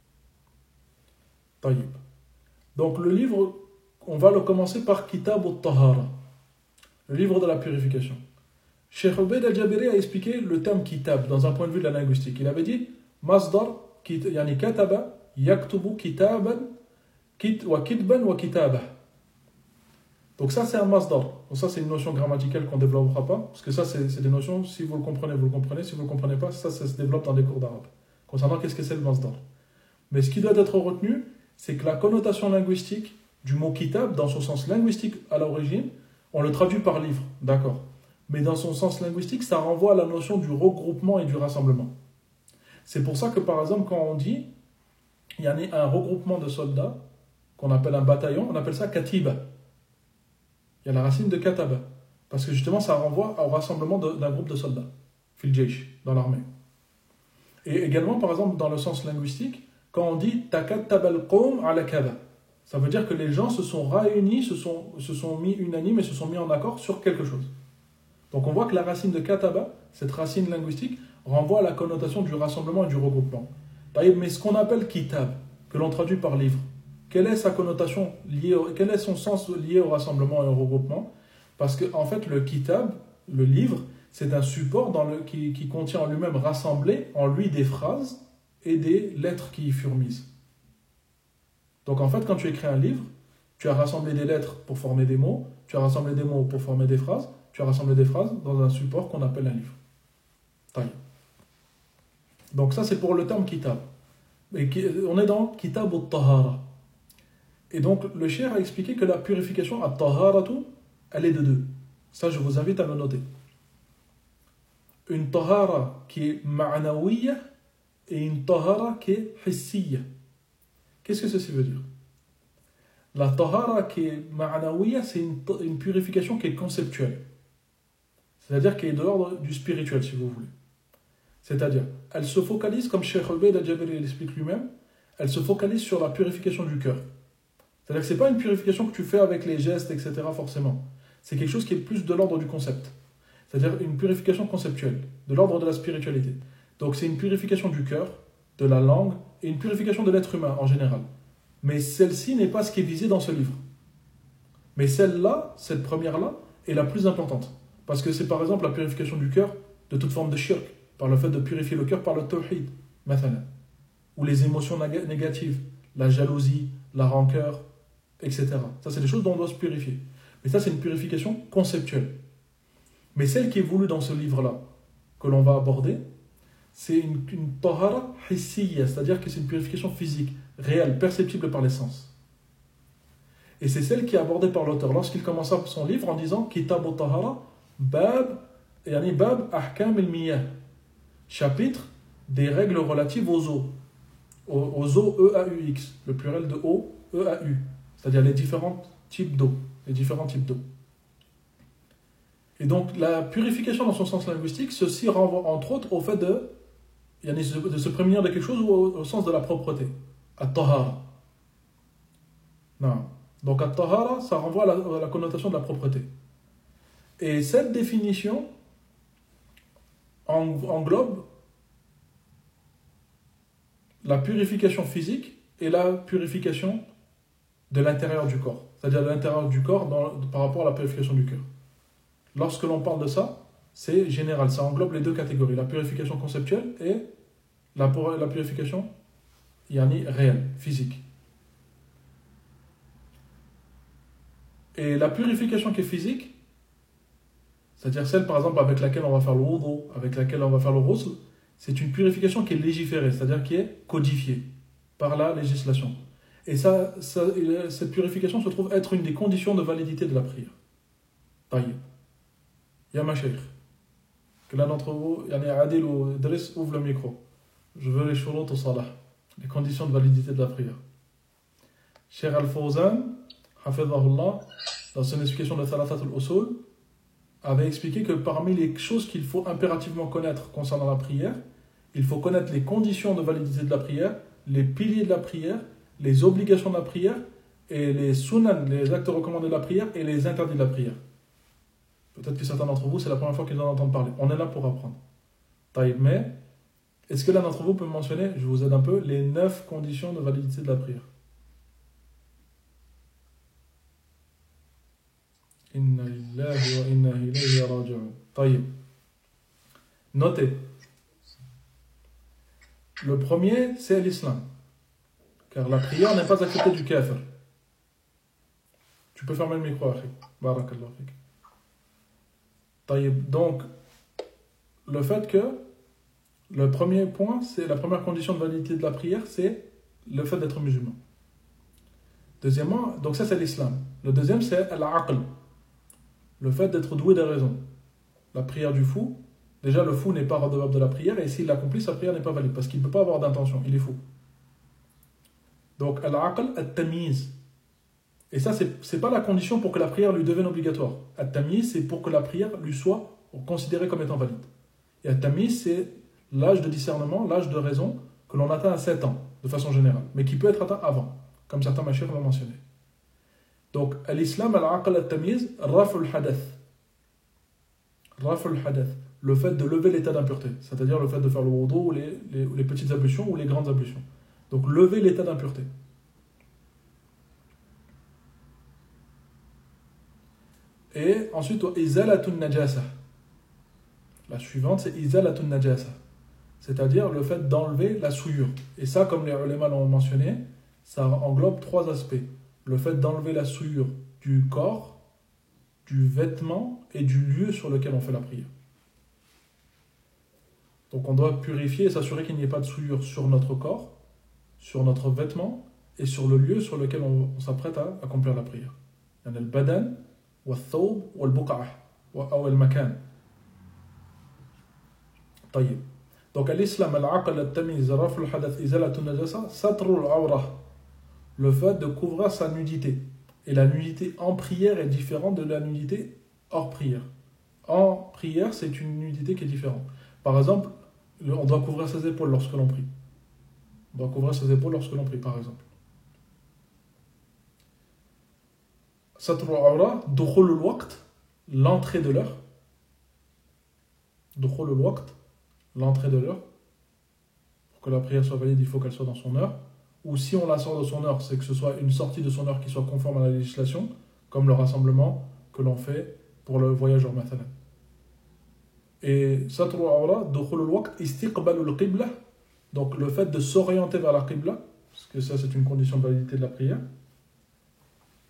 Taïb. Donc le livre, on va le commencer par Kitab al-Tahara, le livre de la purification. Cheikh Ubayd al-Jabiri a expliqué le terme kitab dans un point de vue de la linguistique. Il avait dit Masdar, yani kataba, yaktubu kitaban, wa kitban wa kitaba. Donc ça c'est un masdar. Donc ça c'est une notion grammaticale qu'on ne développera pas, parce que ça c'est des notions, si vous le comprenez, vous le comprenez, si vous ne le comprenez pas, ça se développe dans des cours d'arabe. Concernant qu'est-ce que c'est le masdar. Mais ce qui doit être retenu, c'est que la connotation linguistique du mot kitab, dans son sens linguistique à l'origine, on le traduit par livre, d'accord. Mais dans son sens linguistique, ça renvoie à la notion du regroupement et du rassemblement. C'est pour ça que par exemple, quand on dit, il y a un regroupement de soldats, qu'on appelle un bataillon, on appelle ça katiba. Il y a la racine de kataba, parce que justement ça renvoie au rassemblement d'un groupe de soldats, fil jaysh, dans l'armée. Et également, par exemple, dans le sens linguistique, quand on dit takattaba al-qawm ala kada, ça veut dire que les gens se sont réunis, se sont mis unanimes et se sont mis en accord sur quelque chose. Donc on voit que la racine de kataba, cette racine linguistique, renvoie à la connotation du rassemblement et du regroupement. Mais ce qu'on appelle kitab, que l'on traduit par livre, quelle est sa connotation liée, quel est son sens lié au rassemblement et au regroupement? Parce que en fait le kitab, le livre, c'est un support qui contient en lui-même rassemblé en lui des phrases et des lettres qui y furent mises. Donc en fait quand tu écris un livre, tu as rassemblé des lettres pour former des mots, tu as rassemblé des mots pour former des phrases, tu as rassemblé des phrases dans un support qu'on appelle un livre. Taï. Donc ça c'est pour le terme kitab. Et on est dans kitab al-tahara. Et donc le cheikh a expliqué que la purification at-taharatu, elle est de 2. Ça je vous invite à le noter. Une tahara qui est ma'nawiyya et une tahara qui est hissiyya. Qu'est-ce que ceci veut dire? La tahara qui est ma'nawiyya, c'est une purification qui est conceptuelle. C'est-à-dire qui est de l'ordre du spirituel, si vous voulez. C'est-à-dire, elle se focalise, comme Cheikh Ubayd al-Jabiri l'explique lui-même, elle se focalise sur la purification du cœur. C'est-à-dire que ce n'est pas une purification que tu fais avec les gestes, etc. forcément. C'est quelque chose qui est plus de l'ordre du concept. C'est-à-dire une purification conceptuelle, de l'ordre de la spiritualité. Donc c'est une purification du cœur, de la langue, et une purification de l'être humain en général. Mais celle-ci n'est pas ce qui est visé dans ce livre. Mais celle-là, cette première-là, est la plus importante. Parce que c'est par exemple la purification du cœur de toute forme de shirk, par le fait de purifier le cœur par le tawhid, mathalan. Ou les émotions négatives, la jalousie, la rancœur, etc. Ça, c'est des choses dont on doit se purifier. Mais ça, c'est une purification conceptuelle. Mais celle qui est voulue dans ce livre-là, que l'on va aborder, c'est une tahara hissiya, c'est-à-dire que c'est une purification physique, réelle, perceptible par les sens. Et c'est celle qui est abordée par l'auteur lorsqu'il commença son livre en disant Kitab al-Tahara, Bab Ahkam al-Miyah, chapitre des règles relatives aux eaux. Aux eaux EAUX, le pluriel de eau EAU, c'est-à-dire les différents types d'eau. Et donc la purification dans son sens linguistique, ceci renvoie entre autres au fait de se prémunir de quelque chose ou au sens de la propreté. At-Tahara. Non. Donc At-Tahara, ça renvoie à la connotation de la propreté. Et cette définition englobe la purification physique et la purification de l'intérieur du corps. C'est-à-dire de l'intérieur du corps par rapport à la purification du cœur. Lorsque l'on parle de ça, c'est général. Ça englobe les deux catégories. La purification conceptuelle et la purification réelle, physique. Et la purification qui est physique, c'est-à-dire celle par exemple avec laquelle on va faire le wudu, avec laquelle on va faire le ghusl, c'est une purification qui est légiférée, c'est-à-dire qui est codifiée par la législation. Et cette purification se trouve être une des conditions de validité de la prière. Taïb. Ya ma cheikh. Que l'un d'entre vous, Adil ou Driss, ouvre le micro. Je veux les shurut au salah, les conditions de validité de la prière. Cheikh Al-Fawzan, hafidhahullah, dans son explication de Thalathat al-Usul, avait expliqué que parmi les choses qu'il faut impérativement connaître concernant la prière, il faut connaître les conditions de validité de la prière, les piliers de la prière, les obligations de la prière, et les sunan, les actes recommandés de la prière, et les interdits de la prière. Peut-être que certains d'entre vous, c'est la première fois qu'ils en entendent parler. On est là pour apprendre. Taïb, mais, est-ce que l'un d'entre vous peut me mentionner, je vous aide un peu, les 9 conditions de validité de la prière? Inna lillahi wa inna ilayhi raji'un. Taïb. Notez. Le premier, c'est l'islam. Car la prière n'est pas acceptée du kafir. Tu peux fermer le micro, Akhi. Barakallahu fik. Taïb. Donc, le fait que le premier point, c'est la première condition de validité de la prière, c'est le fait d'être musulman. Deuxièmement, donc ça c'est l'islam. Le deuxième, c'est l'aql. Le fait d'être doué de raison. La prière du fou, déjà le fou n'est pas redevable de la prière, et s'il l'accomplit, sa prière n'est pas valide, parce qu'il ne peut pas avoir d'intention, il est fou. Donc, al-aql, at-tamiz. Et ça, c'est pas la condition pour que la prière lui devienne obligatoire. At-tamiz, c'est pour que la prière lui soit considérée comme étant valide. Et at-tamiz, c'est l'âge de discernement, l'âge de raison, que l'on atteint à 7 ans, de façon générale, mais qui peut être atteint avant, comme certains machir l'ont mentionné. Donc, l'islam, al-aql, at-tamiz, raf'ul hadath. Raf'ul hadath. Le fait de lever l'état d'impureté, c'est-à-dire le fait de faire le wudu ou les petites ablutions ou les grandes ablutions. Donc, lever l'état d'impureté. Et ensuite, izalatun najasa. La suivante, c'est izalatun najasa. C'est-à-dire le fait d'enlever la souillure. Et ça, comme les ulémas l'ont mentionné, ça englobe 3 aspects. Le fait d'enlever la souillure du corps, du vêtement et du lieu sur lequel on fait la prière. Donc on doit purifier et s'assurer qu'il n'y ait pas de souillure sur notre corps, sur notre vêtement et sur le lieu sur lequel on s'apprête à accomplir la prière. Il y a le badan, ou le thawb, ou le buqa'ah, ou le makan. طيب. Donc l'islam, al-aql, al-tamiz, raf'ul hadath, izalatun najasa, satrul awrah. Le fait de couvrir sa nudité. Et la nudité en prière est différente de la nudité hors prière. En prière, c'est une nudité qui est différente. Par exemple, on doit couvrir ses épaules lorsque l'on prie. On doit couvrir ses épaules lorsque l'on prie, par exemple. Satrul awra, dukhulul waqt, l'entrée de l'heure. Dukhulul waqt, l'entrée de l'heure. Pour que la prière soit valide, il faut qu'elle soit dans son heure. Ou si on la sort de son heure, c'est que ce soit une sortie de son heure qui soit conforme à la législation, comme le rassemblement que l'on fait pour le voyageur mathalan. Et satru awra, dukhulul waqt, istiqbalul qibla, donc le fait de s'orienter vers la qibla, parce que ça c'est une condition de validité de la prière.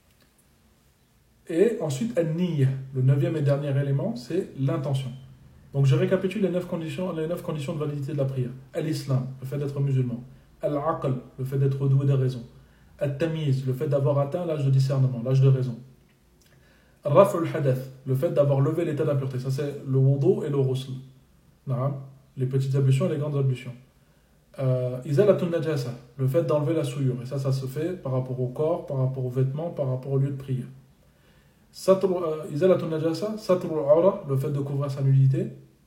Et ensuite, an-niyya, le 9e et dernier élément, c'est l'intention. Donc je récapitule les 9 conditions de validité de la prière. Al-Islam, le fait d'être musulman. Al-Aql, le fait d'être doué de raison. Al-Tamiz, le fait d'avoir atteint l'âge de discernement, l'âge de raison. Raf al-Hadath, le fait d'avoir levé l'état d'impureté. Ça c'est le wudu et le ghusl. Les petites ablutions et les grandes ablutions. Izalatun najasa, le fait d'enlever la souillure. Et ça se fait par rapport au corps, par rapport aux vêtements, par rapport au lieu de prière. Izalatun najasa, satrul awra, le fait de couvrir sa nudité.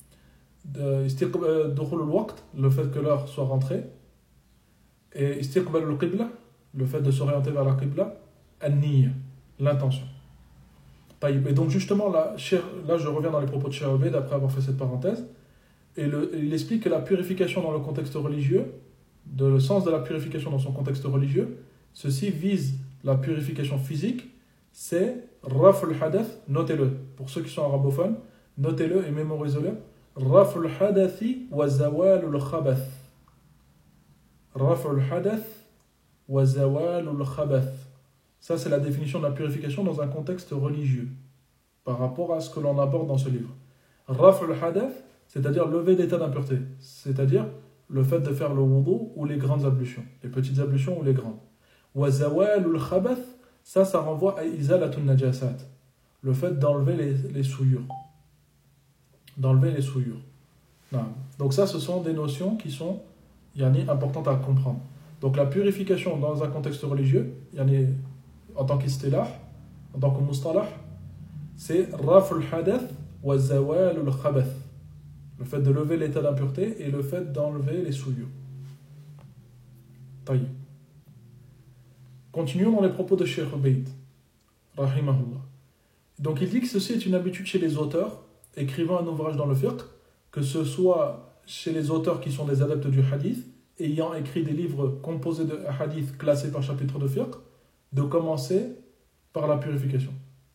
Dukhul al-waqt, le fait que l'heure soit rentrée. Et istiqbal al-qibla, le fait de s'orienter vers la qibla. An-niyya, l'intention. Et donc justement, là je reviens dans les propos de Cheikh Obeid après avoir fait cette parenthèse. Et il explique que la purification dans le contexte religieux, le sens de la purification dans son contexte religieux, ceci vise la purification physique, c'est Raf'ul Hadath, notez-le, pour ceux qui sont arabophones, notez-le et mémorisez-le, Raf'ul Hadathi wa zawalul khabath. Raf'ul Hadath wa zawalul khabath. Ça, c'est la définition de la purification dans un contexte religieux, par rapport à ce que l'on aborde dans ce livre. Raf'ul Hadath, c'est-à-dire lever d'état d'impureté, c'est-à-dire le fait de faire le wudu ou les grandes ablutions, les petites ablutions ou les grandes. Wa zawalul khabath, ça renvoie à izalatun najasat, le fait d'enlever les souillures. D'enlever les souillures. Non. Donc ça, ce sont des notions qui sont importantes à comprendre. Donc la purification dans un contexte religieux, en tant qu'istilah, en tant que mustalah, c'est raf'ul hadath wa zawalul khabath. Le fait de lever l'état d'impureté et le fait d'enlever les souillures. Taïb. Continuons dans les propos de Cheikh Obeid, rahimahullah. Donc il dit que ceci est une habitude chez les auteurs écrivant un ouvrage dans le fiqh, que ce soit chez les auteurs qui sont des adeptes du hadith, ayant écrit des livres composés de hadiths classés par chapitre de fiqh, de commencer par la purification.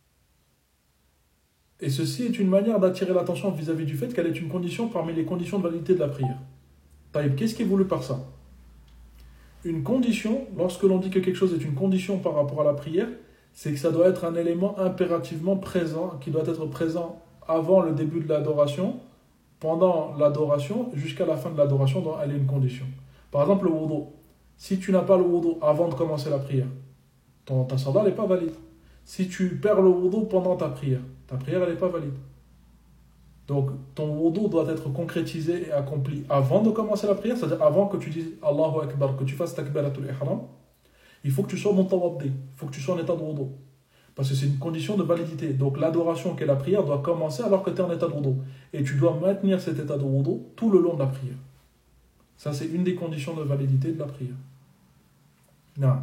Et ceci est une manière d'attirer l'attention vis-à-vis du fait qu'elle est une condition parmi les conditions de validité de la prière. Taïb, qu'est-ce qui est voulu par ça? Une condition, lorsque l'on dit que quelque chose est une condition par rapport à la prière, c'est que ça doit être un élément impérativement présent, qui doit être présent avant le début de l'adoration, pendant l'adoration, jusqu'à la fin de l'adoration, dont elle est une condition. Par exemple, le wudu. Si tu n'as pas le wudu avant de commencer la prière, ta salat n'est pas valide. Si tu perds le wudu pendant ta prière elle n'est pas valide. Donc, ton wudu doit être concrétisé et accompli avant de commencer la prière, c'est-à-dire avant que tu dises Allahu Akbar, que tu fasses takbiratul ihram. Il faut que tu sois mutawaddi, il faut que tu sois en état de wudu. Parce que c'est une condition de validité. Donc, l'adoration qu'est la prière doit commencer alors que tu es en état de wudu. Et tu dois maintenir cet état de wudu tout le long de la prière. Ça, c'est une des conditions de validité de la prière. Non.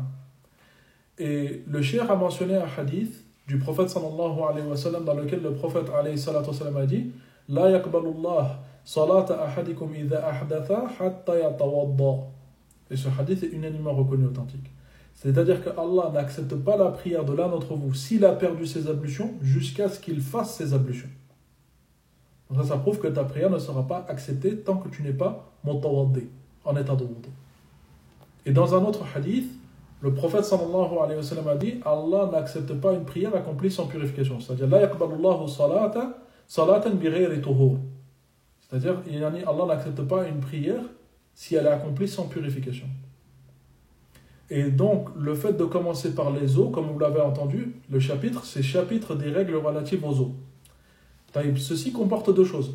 Et le cheikh a mentionné un hadith du prophète sallallahu alayhi wa sallam dans lequel le prophète alayhi salatu wa sallam a dit La yakbalullah salata ahadikum idha ahdatha hatta yatawadda. Et ce hadith est unanimement reconnu authentique. C'est-à-dire que Allah n'accepte pas la prière de l'un d'entre vous s'il a perdu ses ablutions jusqu'à ce qu'il fasse ses ablutions. Donc ça prouve que ta prière ne sera pas acceptée tant que tu n'es pas mutawaddi, en état de wudu. Et dans un autre hadith, le prophète sallallahu alayhi wa sallam a dit Allah n'accepte pas une prière accomplie sans purification. C'est-à-dire La yakbalullahu salatan bi ghayri tuhur. C'est-à-dire Allah n'accepte pas une prière si elle est accomplie sans purification. Et donc le fait de commencer par les eaux, comme vous l'avez entendu, le chapitre, c'est chapitre des règles relatives aux eaux. Ceci comporte deux choses.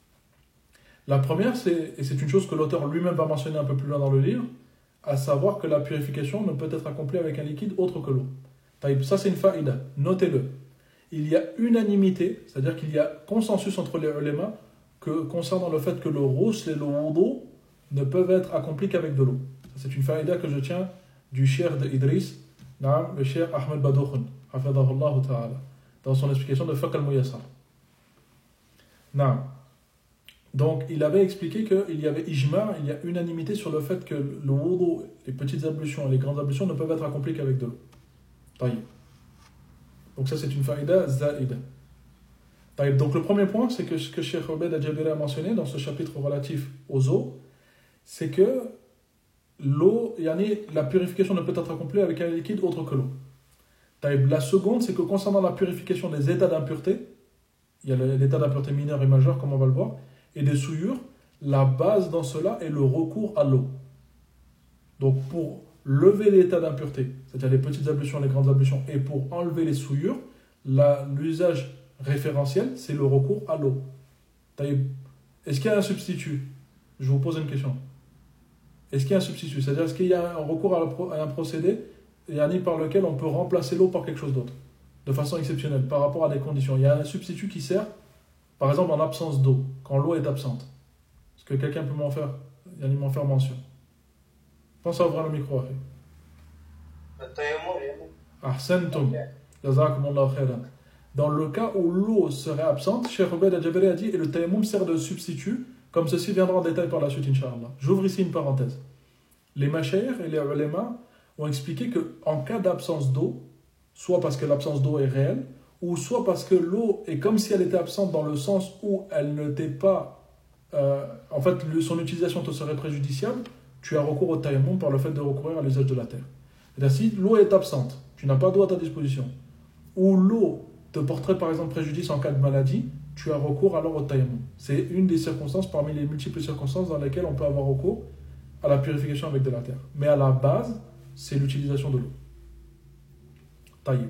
La première, et c'est une chose que l'auteur lui-même va mentionner un peu plus loin dans le livre, à savoir que la purification ne peut être accomplie avec un liquide autre que l'eau. Ça, c'est une faïda, notez-le. Il y a unanimité, c'est-à-dire qu'il y a consensus entre les ulémas concernant le fait que le ghusl et le wudu ne peuvent être accomplis qu'avec de l'eau. C'est une faïda que je tiens du cheikh d'Idriss, le cheikh Ahmed Badoukhoun, hafidahullah ta'ala, dans son explication de Fiqh al-Muyassar. Donc, il avait expliqué qu'il y avait ijma', il y a unanimité sur le fait que le wudu, les petites ablutions et les grandes ablutions ne peuvent être accomplies qu'avec de l'eau. Taïb. Donc ça, c'est une faïda za'ida. Taïb. Donc le premier point, c'est que ce que Cheikh Obeid al-Jabiri a mentionné dans ce chapitre relatif aux eaux, c'est que l'eau, la purification ne peut être accomplie avec un liquide autre que l'eau. Taïb. La seconde, c'est que concernant la purification des états d'impureté, il y a l'état d'impureté mineur et majeur, comme on va le voir, et des souillures. La base dans cela est le recours à l'eau. Donc pour lever l'état d'impureté, c'est-à-dire les petites ablutions, les grandes ablutions, et pour enlever les souillures, l'usage référentiel, c'est le recours à l'eau. Est-ce qu'il y a un substitut? Je vous pose une question. Est-ce qu'il y a un substitut? C'est-à-dire, est-ce qu'il y a un recours à un procédé par lequel on peut remplacer l'eau par quelque chose d'autre, de façon exceptionnelle, par rapport à des conditions? Il y a un substitut qui sert, par exemple, en absence d'eau, quand l'eau est absente. Est-ce que quelqu'un peut m'en faire mention? Pense à ouvrir le micro. Ahsantum. Jazakumullahu khairan. Dans le cas où l'eau serait absente, Cheikh Obaid al-Jabari a dit, et le tayammum sert de substitut, comme ceci viendra en détail par la suite, Inch'Allah. J'ouvre ici une parenthèse. Les mashayikh et les ulama ont expliqué qu'en cas d'absence d'eau, soit parce que l'absence d'eau est réelle, ou soit parce que l'eau est comme si elle était absente dans le sens où elle n'était pas... en fait, son utilisation te serait préjudiciable, tu as recours au tayammum par le fait de recourir à l'usage de la terre. C'est-à-dire, si l'eau est absente, tu n'as pas d'eau à ta disposition, ou l'eau te porterait par exemple préjudice en cas de maladie, tu as recours alors au tayammum. C'est une des circonstances parmi les multiples circonstances dans lesquelles on peut avoir recours à la purification avec de la terre. Mais à la base, c'est l'utilisation de l'eau. Taïb.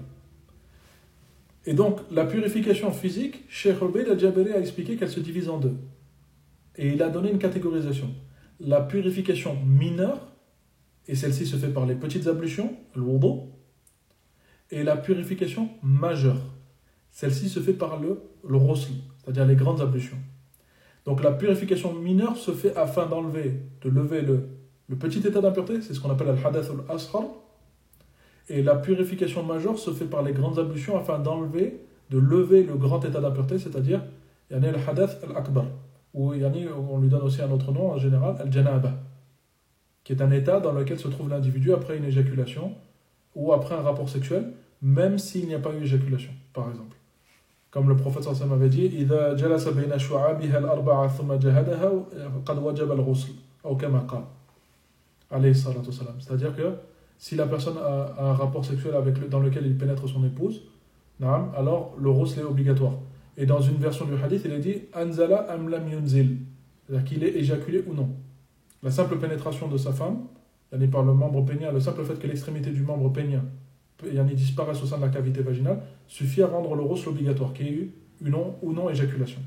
Et donc, la purification physique, Cheikh Obaid al-Jabari a expliqué qu'elle se divise en deux. Et il a donné une catégorisation. La purification mineure, et celle-ci se fait par les petites ablutions, le wudu, et la purification majeure. Celle-ci se fait par le ghusl, c'est-à-dire les grandes ablutions. Donc la purification mineure se fait afin de lever le petit état d'impureté, c'est ce qu'on appelle al-hadath al-asghar. Et la purification majeure se fait par les grandes ablutions afin de lever le grand état d'impureté, c'est-à-dire al-hadath al-akbar, ou on lui donne aussi un autre nom en général, al-janaba, qui est un état dans lequel se trouve l'individu après une éjaculation ou après un rapport sexuel, même s'il n'y a pas eu éjaculation, par exemple. Comme le prophète sallallahu alayhi wa sallam avait dit, إِذَا جَلَسَ بَيْنَ شُعَابِهَا الْأَرْبَعَ ثُمَّ جَهَدَهَا قَدْ وَجَبَ الْغُسْلُ أو كما قال عليه الصلاة والسلام. C'est-à-dire que si la personne a un rapport sexuel dans lequel il pénètre son épouse, alors le ghusl est obligatoire. Et dans une version du hadith, il est dit Anzala am lam yunzil, c'est-à-dire qu'il est éjaculé ou non. La simple pénétration de sa femme, par le membre pénien, le simple fait que l'extrémité du membre pénien disparaisse au sein de la cavité vaginale, suffit à rendre le ghusl obligatoire, qu'il y ait eu ou non éjaculation.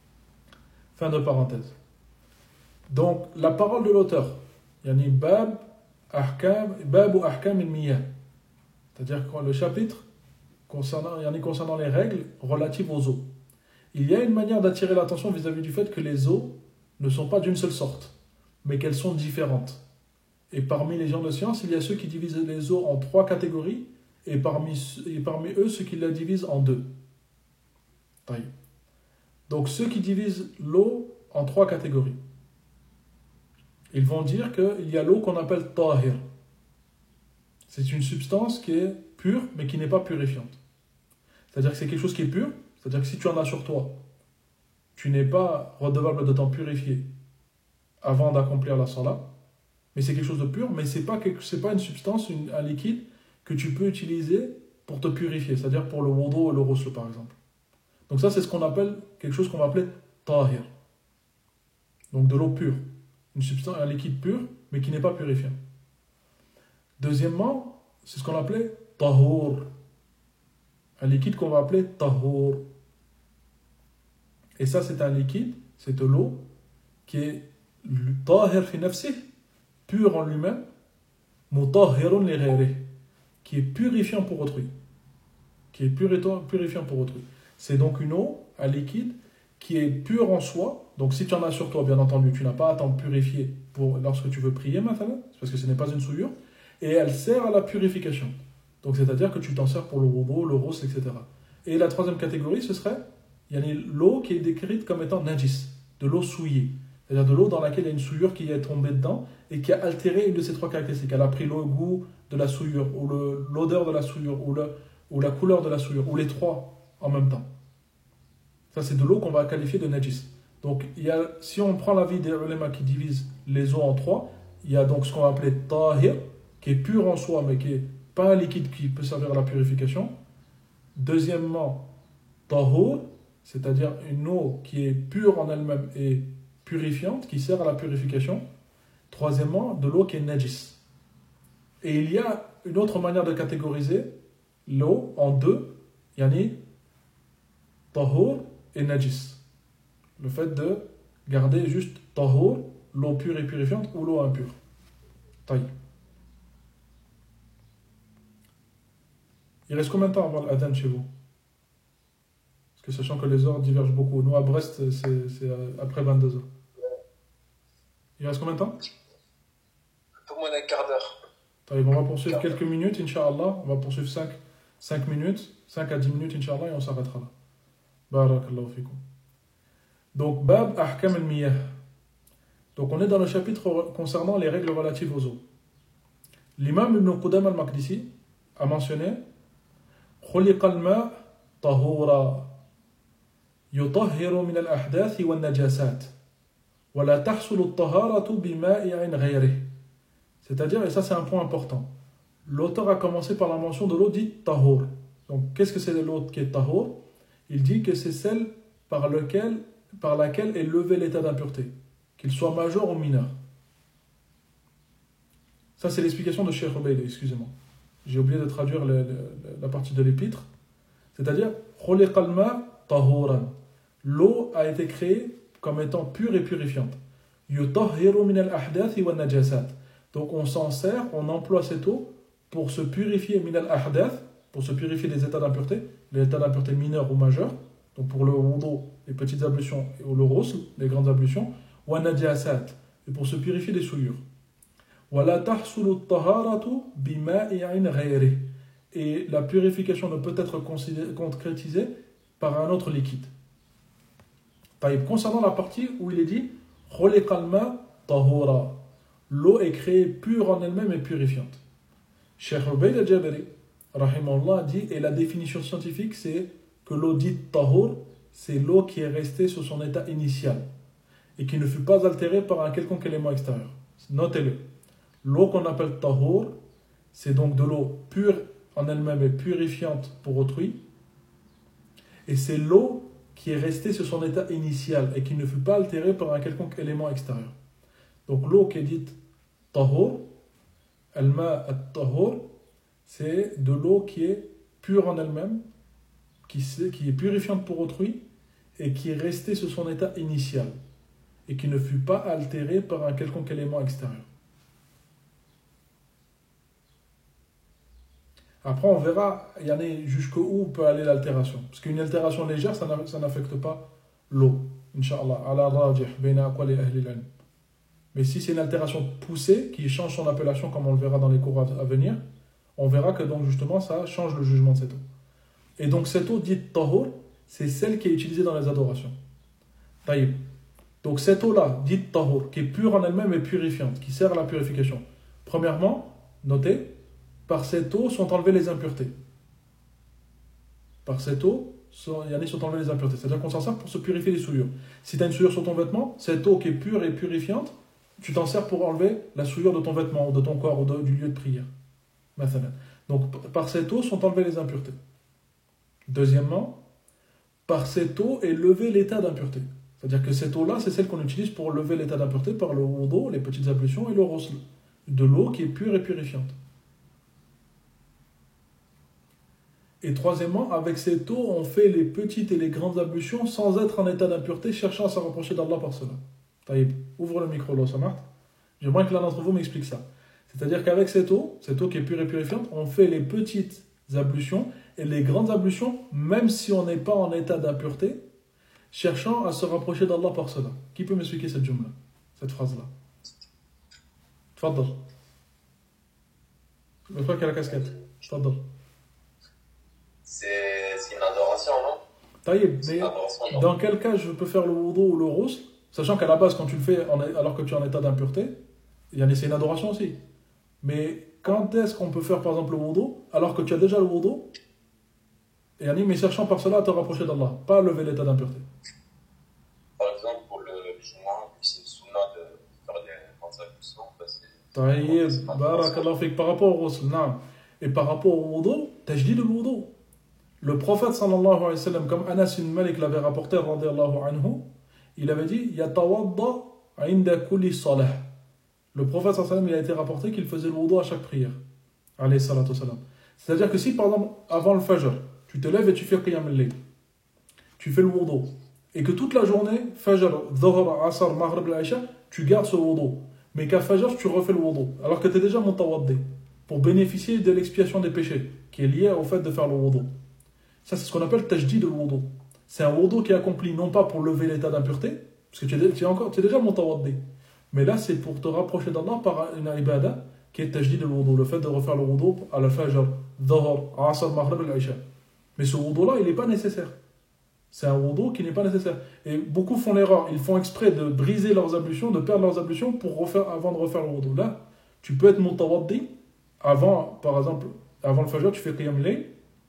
Fin de parenthèse. Donc, la parole de l'auteur, bab ou ahkam al-miyah, c'est-à-dire le chapitre concernant les règles relatives aux eaux. Il y a une manière d'attirer l'attention vis-à-vis du fait que les eaux ne sont pas d'une seule sorte, mais qu'elles sont différentes. Et parmi les gens de science, il y a ceux qui divisent les eaux en 3 catégories, et parmi eux, ceux qui la divisent en 2. Donc, ceux qui divisent l'eau en 3 catégories, ils vont dire qu'il y a l'eau qu'on appelle tahir. C'est une substance qui est pure, mais qui n'est pas purifiante. C'est-à-dire que c'est quelque chose qui est pur, c'est-à-dire que si tu en as sur toi, tu n'es pas redevable de t'en purifier avant d'accomplir la salat, mais c'est quelque chose de pur, mais c'est pas une substance, un liquide que tu peux utiliser pour te purifier, c'est-à-dire pour le wudu et le ghusl par exemple. Donc ça, c'est quelque chose qu'on va appeler tahir. Donc de l'eau pure, un liquide pur, mais qui n'est pas purifiant. Deuxièmement, c'est ce qu'on appelait tahour, un liquide qu'on va appeler tahour. Et ça, c'est un liquide, c'est de l'eau qui est tahir fi nafsih, pur en lui-même, mutahhirun li ghayrih, qui est purifiant pour autrui. Purifiant pour autrui. C'est donc une eau, un liquide, qui est pur en soi. Donc si tu en as sur toi, bien entendu, tu n'as pas à t'en purifier lorsque tu veux prier maintenant, parce que ce n'est pas une souillure, et elle sert à la purification. Donc c'est-à-dire que tu t'en sers pour le wudu, le ghusl, etc. Et la troisième catégorie, ce serait l'eau qui est décrite comme étant najis, de l'eau souillée. C'est-à-dire de l'eau dans laquelle il y a une souillure qui est tombée dedans et qui a altéré une de ces 3 caractéristiques. Elle a pris le goût de la souillure, ou l'odeur de la souillure, ou la couleur de la souillure, ou les 3 en même temps. Ça, c'est de l'eau qu'on va qualifier de najis. Donc, si on prend l'avis des ulama qui divisent les eaux en 3, il y a donc ce qu'on va appeler tahir, qui est pur en soi, mais qui n'est pas un liquide qui peut servir à la purification. Deuxièmement, tahour, c'est-à-dire une eau qui est pure en elle-même et purifiante, qui sert à la purification. Troisièmement, de l'eau qui est najis. Et il y a une autre manière de catégoriser l'eau en deux, yani tahur et najis. Le fait de garder juste tahur, l'eau pure et purifiante, ou l'eau impure. Taï. Il reste combien de temps avant l'adhan chez vous? Parce que sachant que les heures divergent beaucoup. Nous à Brest, c'est après 22h. Il reste combien de temps? Un peu moins d'un quart d'heure. Taï, on va poursuivre quelques minutes, Inch'Allah. On va poursuivre 5 minutes, 5 à 10 minutes, Inch'Allah, et on s'arrêtera là. Barakallahu fikum. Donc, Bab Ahkam al-Miyah. Donc, on est dans le chapitre concernant les règles relatives aux eaux. L'imam Ibn Qudam al-Maqdisi a mentionné خلق الماء طهورا يطهر من الأحداث والنجاسات ولا تحصل الطهارة بمائع غيره. C'est-à-dire, et ça c'est un point important, l'auteur a commencé par la mention de l'eau dite tahur. Donc, qu'est-ce que c'est l'eau qui est tahur? Il dit que c'est celle par laquelle est levé l'état d'impureté, qu'il soit majeur ou mineur. Ça, c'est l'explication de Cheikh Ubayd, excusez-moi. J'ai oublié de traduire la partie de l'épître. C'est-à-dire, khuliqal ma tahuran. L'eau a été créée comme étant pure et purifiante. Yutahhiru min al-ahdath wa najasat. Donc, on s'en sert, on emploie cette eau pour se purifier min al-ahdath, pour se purifier des états d'impureté, les états d'impureté mineurs ou majeurs. Donc, pour le wudu, les petites ablutions, ou le ghusl, les grandes ablutions, wa najasat, et pour se purifier des souillures. Et la purification ne peut être concrétisée par un autre liquide. Concernant la partie où il est dit l'eau est créée pure en elle-même et purifiante. Cheikh Ubayd al-Jabari rahimahullah dit, et la définition scientifique c'est que l'eau dite tahur, c'est l'eau qui est restée sur son état initial et qui ne fut pas altérée par un quelconque élément extérieur. Notez-le. L'eau qu'on appelle tahur, c'est donc de l'eau pure en elle-même et purifiante pour autrui. Et c'est l'eau qui est restée sur son état initial et qui ne fut pas altérée par un quelconque élément extérieur. Donc l'eau qui est dite tahur, al-ma at-tahur, c'est de l'eau qui est pure en elle-même, qui est purifiante pour autrui et qui est restée sur son état initial et qui ne fut pas altérée par un quelconque élément extérieur. Après, on verra jusqu'où peut aller l'altération. Parce qu'une altération légère, ça n'affecte pas l'eau. Inch'Allah. Ala rajih, bayna aqwali ahli al-ilm. Mais si c'est une altération poussée, qui change son appellation, comme on le verra dans les cours à venir, on verra que donc justement, ça change le jugement de cette eau. Et donc, cette eau dite tahur, c'est celle qui est utilisée dans les adorations. Taïb. Donc, cette eau-là, dite tahur, qui est pure en elle-même et purifiante, qui sert à la purification. Premièrement, notez, par cette eau sont enlevées les impuretés. Par cette eau, sont enlevées les impuretés. C'est-à-dire qu'on s'en sert pour se purifier les souillures. Si tu as une souillure sur ton vêtement, cette eau qui est pure et purifiante, tu t'en sers pour enlever la souillure de ton vêtement, ou de ton corps, ou du lieu de prière. Donc, par cette eau sont enlevées les impuretés. Deuxièmement, par cette eau est levé l'état d'impureté. C'est-à-dire que cette eau-là, c'est celle qu'on utilise pour lever l'état d'impureté par le wudu, les petites ablutions, et le ghusl. De l'eau qui est pure et purifiante. Et troisièmement, avec cette eau, on fait les petites et les grandes ablutions sans être en état d'impureté, cherchant à se rapprocher d'Allah par cela. Taïb, ouvre le micro là, ça marche. J'aimerais que l'un d'entre vous m'explique ça. C'est-à-dire qu'avec cette eau qui est pure et purifiante, on fait les petites ablutions et les grandes ablutions, même si on n'est pas en état d'impureté, cherchant à se rapprocher d'Allah par cela. Qui peut m'expliquer cette jumla, cette phrase-là? Tfaddal. Le frère qui a la casquette. Tfaddal. C'est une adoration, non? Taïb, mais dans quel cas je peux faire le wudu ou le ghusl, sachant qu'à la base, quand tu le fais alors que tu es en état d'impureté, c'est une adoration aussi. Mais quand est-ce qu'on peut faire par exemple le wudu alors que tu as déjà le wudu, mais cherchant par cela à te rapprocher d'Allah, pas à lever l'état d'impureté? Par exemple, pour le Jumu'ah, c'est une sunna de faire des grandes ablutions. Taïb, barakallahu fik, par rapport au ghusl, non. Et par rapport au wudu, tajdid le wudu. Le prophète sallallahu alayhi wa sallam, comme Anas ibn Malik l'avait rapporté, radiyallahu anhu, il avait dit Yatawadda inda kulli salah. Le prophète sallallahu alayhi wa sallam, il a été rapporté qu'il faisait le wudu à chaque prière. Alayhi salatu salam. C'est-à-dire que si par exemple, avant le fajr, tu te lèves et tu fais qiyam al-layl, tu fais le wudu, et que toute la journée, fajr, dhuhr, asr, maghrib, al-isha, tu gardes ce wudu, mais qu'à fajr, tu refais le wudu, alors que tu es déjà mutawaddi, pour bénéficier de l'expiation des péchés, qui est liée au fait de faire le wudu. Ça, c'est ce qu'on appelle tajdid al-wudu. C'est un wudu qui est accompli non pas pour lever l'état d'impureté, parce que tu es déjà mutawaddi, mais là, c'est pour te rapprocher d'Allah par une ibadah qui est tajdid al-wudu, le fait de refaire le wudu à la fajr, dhuhr, asr, maghrib, al-isha. Mais ce wudu-là, il n'est pas nécessaire. C'est un wudu qui n'est pas nécessaire. Et beaucoup font l'erreur, ils font exprès de briser leurs ablutions, de perdre leurs ablutions avant de refaire le wudu. Là, tu peux être mutawaddi avant, par exemple, avant le fajr, tu fais qiyam layl,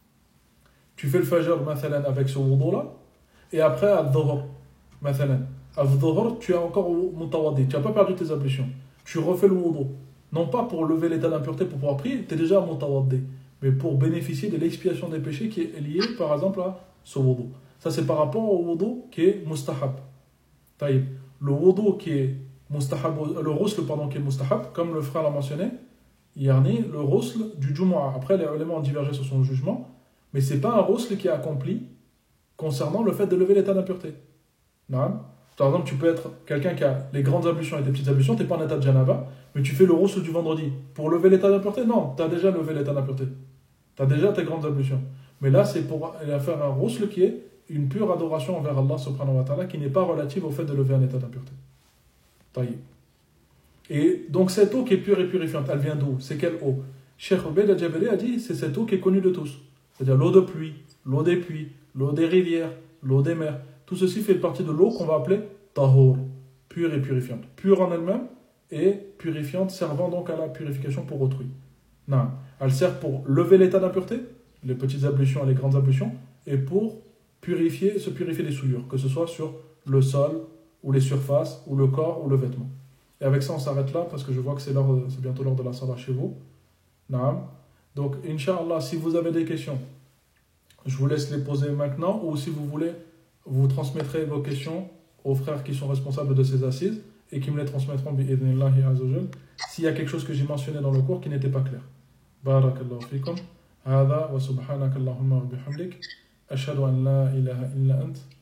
tu fais le fajr mathalan avec ce wudu-là, et après à dhuhr, mathalan. À dhuhr, tu es encore mutawaddi, tu n'as pas perdu tes ablutions. Tu refais le wudu. Non pas pour lever l'état d'impureté pour pouvoir prier, tu es déjà mutawaddi, mais pour bénéficier de l'expiation des péchés qui est liée, par exemple, à ce wudu. Ça, c'est par rapport au wudu qui est mustahab. Taïb. Le wudu qui est mustahab, le ghusl, pardon, qui est mustahab, comme le frère l'a mentionné, yani le ghusl du Jumu'ah. Après, les éléments ont divergé sur son jugement, mais ce n'est pas un ghusl qui est accompli concernant le fait de lever l'état d'impureté. Non. Par exemple, tu peux être quelqu'un qui a les grandes ablutions et des petites ablutions, tu n'es pas en état de janaba, mais tu fais le ghusl du vendredi. Pour lever l'état d'impureté, non, tu as déjà levé l'état d'impureté. Tu as déjà tes grandes ablutions. Mais là, c'est pour faire un ghusl qui est une pure adoration envers Allah subhanahu wa ta'ala, qui n'est pas relative au fait de lever un état d'impureté. Taïb. Et donc cette eau qui est pure et purifiante, elle vient d'où? C'est quelle eau? Cheikh Ubayd al-Jabali a dit, c'est cette eau qui est connue de tous. C'est-à-dire l'eau de pluie, l'eau des puits, l'eau des rivières, l'eau des mers. Tout ceci fait partie de l'eau qu'on va appeler tahur, pure et purifiante. Pure en elle-même et purifiante, servant donc à la purification pour autrui. Non. Elle sert pour lever l'état d'impureté, les petites ablutions et les grandes ablutions, et pour se purifier des souillures, que ce soit sur le sol, ou les surfaces, ou le corps, ou le vêtement. Et avec ça, on s'arrête là, parce que je vois que c'est bientôt l'heure de la salat chez vous. Naam. Donc, Inch'Allah, si vous avez des questions, je vous laisse les poser maintenant, ou si vous voulez, vous transmettrez vos questions aux frères qui sont responsables de ces assises, et qui me les transmettront, bi'idhnillahi azawajal, s'il y a quelque chose que j'ai mentionné dans le cours qui n'était pas clair. Barakallahu fikum. هذا وسبحانك اللهم وبحمدك أشهد أن لا إله إلا أنت